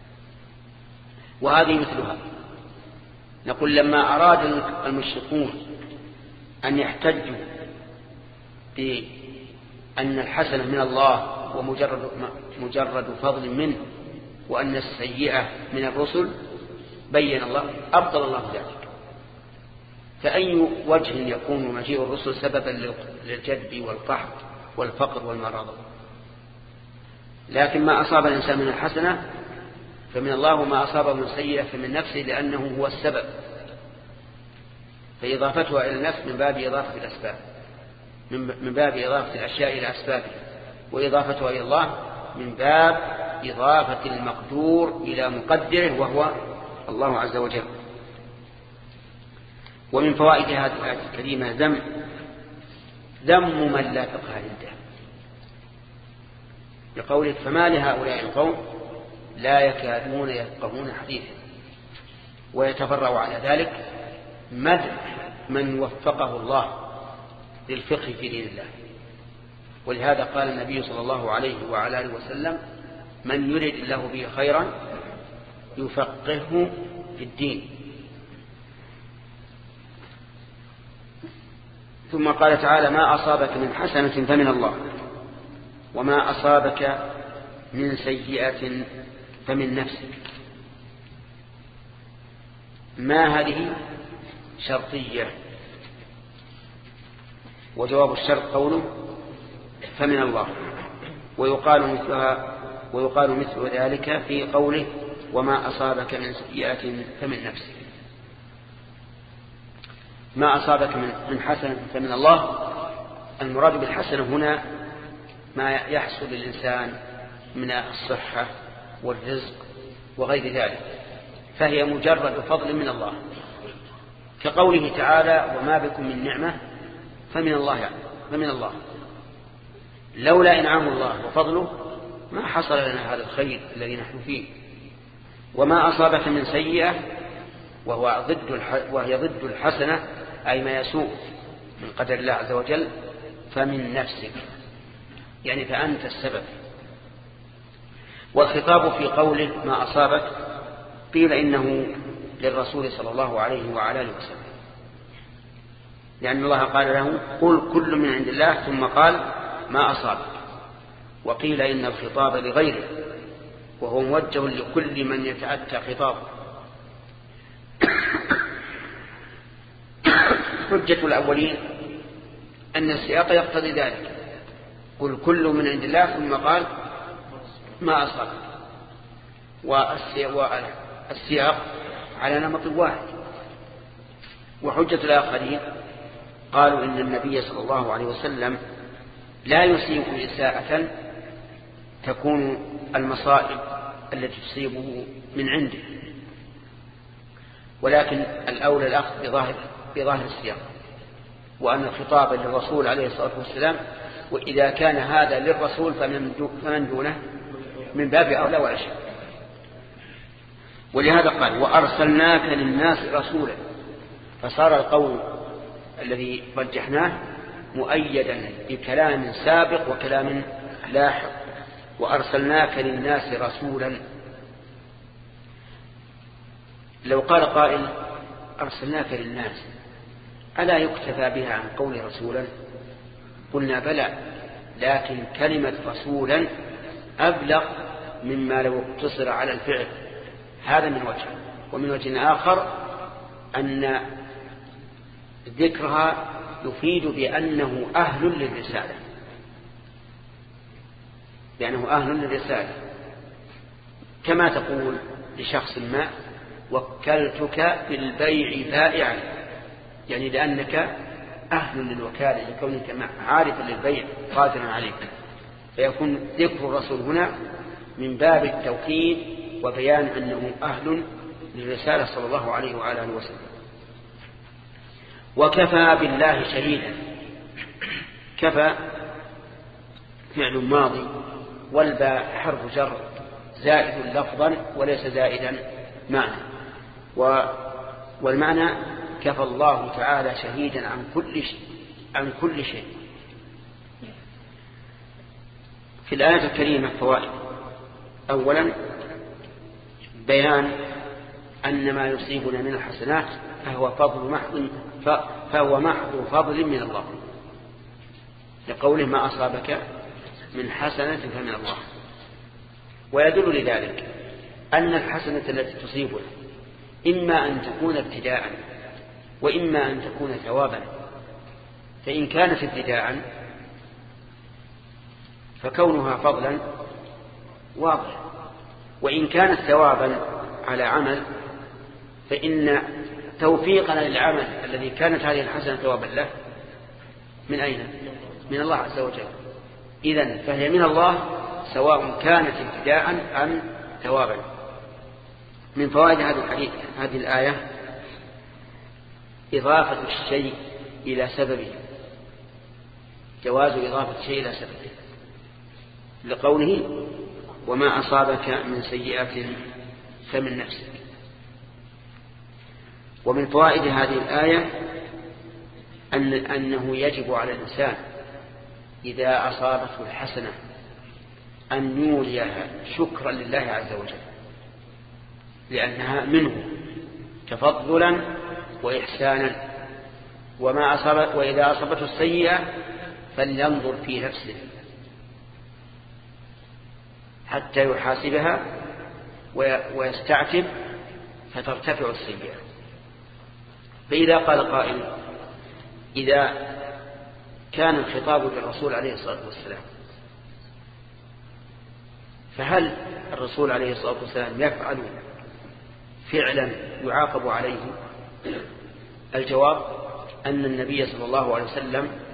وهذه مثلها. نقول لما أراد المشركون أن يحتجوا بأن الحسنة من الله ومجرد فضل منه، وأن السيئة من الرسل، بين الله أبطل الله ذلك. فأي وجه يكون مجيء الرسل سببا للجدب والقحط والفقر والمرض؟ لكن ما أصاب الإنسان من الحسنة فمن الله، وما أصابه من سيئة فمن نفسه، لأنه هو السبب. فإضافتها إلى النفس من باب إضافة الأسباب، من باب إضافة الأشياء إلى أسبابها، وإضافتها إلى الله من باب إضافة المقدور إلى مقدره وهو الله عز وجل. ومن فوائد هذه الآية الكريمة ذم من لا فقه عنده، بقوله فما لهؤلاء القوم لا يكادون يفقهون حديثا. ويتفرع على ذلك مدح من وفقه الله للفقه في دين الله. ولهذا قال النبي صلى الله عليه وعلى آله وسلم: من يرد الله به خيرا يفقهه في الدين. ثم قال تعالى: ما أصابك من حسنة فمن الله، وما أصابك من سيئة فمن نفسك. ما هذه شرطية، وجواب الشرط قوله فمن الله، ويقال مثل ذلك في قوله: وما أصابك من سيئة فمن نفسك. ما أصابك من حسنة فمن الله، المراد بالحسنة هنا ما يحصل للإنسان من الصحة والرزق وغير ذلك، فهي مجرد فضل من الله، كقوله تعالى: وما بكم من نعمة فمن الله. لولا إنعام الله وفضله ما حصل لنا هذا الخير الذي نحن فيه. وما أصابك من سيئة وهي ضد الحسنة، أي ما يسوء من قدر الله عز وجل، فمن نفسك، يعني فأنت السبب. والخطاب في قوله ما أصابك قيل إنه للرسول صلى الله عليه وعلى آله وسلم، لأن الله قال له: قل كل من عند الله، ثم قال: ما أصابك. وقيل إن الخطاب لغيره، وهو موجه لكل من يتأتى خطابه. حجة الأولين أن السياق يقتضي ذلك: قل كل من عند الله، ثم قال: ما أصابك. والسياق على نمط واحد. وحجة الآخرين قالوا إن النبي صلى الله عليه وسلم لا يصيب إساءة تكون المصائب التي تصيبه من عنده، ولكن الأولى الأخذ بظاهر السياق، وأن الخطاب للرسول عليه الصلاة والسلام، وإذا كان هذا للرسول فمن دونه من باب أولى ولا شك. ولهذا قال: وأرسلناك للناس رسولا، فصار القول الذي رجحناه مؤيدا بكلام سابق وكلام لاحق: وأرسلناك للناس رسولا. لو قال قائل: أرسلناك للناس، ألا يكتفى بها عن قول رسولا؟ قلنا بلى، لكن كلمة رسولا أبلغ مما لو اقتصر على الفعل. هذا من وجه. ومن وجه آخر أن ذكرها يفيد بأنه أهل للرسالة، لأنه أهل للرسالة، كما تقول لشخص ما: وكلتك بالبيع بائعا، يعني لأنك أهل للوكالة، لكونك عارفا للبيع قادرا عليك. فيكون ذكر الرسول هنا من باب التوكيد وبيان أنه أهل للرسالة صلى الله عليه وعلى آله وسلم. وكفى بالله شهيدا. كفى فعل ماضي، والباء حرف جر زائد لفظا وليس زائدا معنى. والمعنى: كفى الله تعالى شهيدا عن كل شيء. في الآية الكريمة فوائد: أولا بيان أن ما يصيبنا من الحسنات فهو محض فضل من الله، لقوله: ما أصابك من حسنة فمن الله. ويدل لذلك أن الحسنة التي تصيبنا إما أن تكون ابتداء وإما أن تكون ثوابا. فإن كانت ابتداء فكونها فضلا واضح، وإن كانت ثوابا على عمل فإن توفيقنا للعمل الذي كانت هذه الحسنة ثوابا له من أين؟ من الله عز وجل. إذن فهي من الله سواء كانت ابتداء أم ثوابا. من فوائد هذه الآية إضافة الشيء إلى سببه، جواز إضافة الشيء إلى سببه، لقوله: وما أصابك من سيئة فمن نفسك. ومن فوائد هذه الآية أنه يجب على الإنسان إذا أصابته الحسنة أن يوليها شكرا لله عز وجل، لأنها منه تفضلا وإحسانا. وإذا أصابته السيئة فلينظر في نفسه حتى يحاسبها ويستعتب فترتفع السيئة. فإذا قال قائل: إذا كان الخطاب للرسول عليه الصلاة والسلام، فهل الرسول عليه الصلاة والسلام يفعل فعلا يعاقب عليه؟ الجواب أن النبي صلى الله عليه وسلم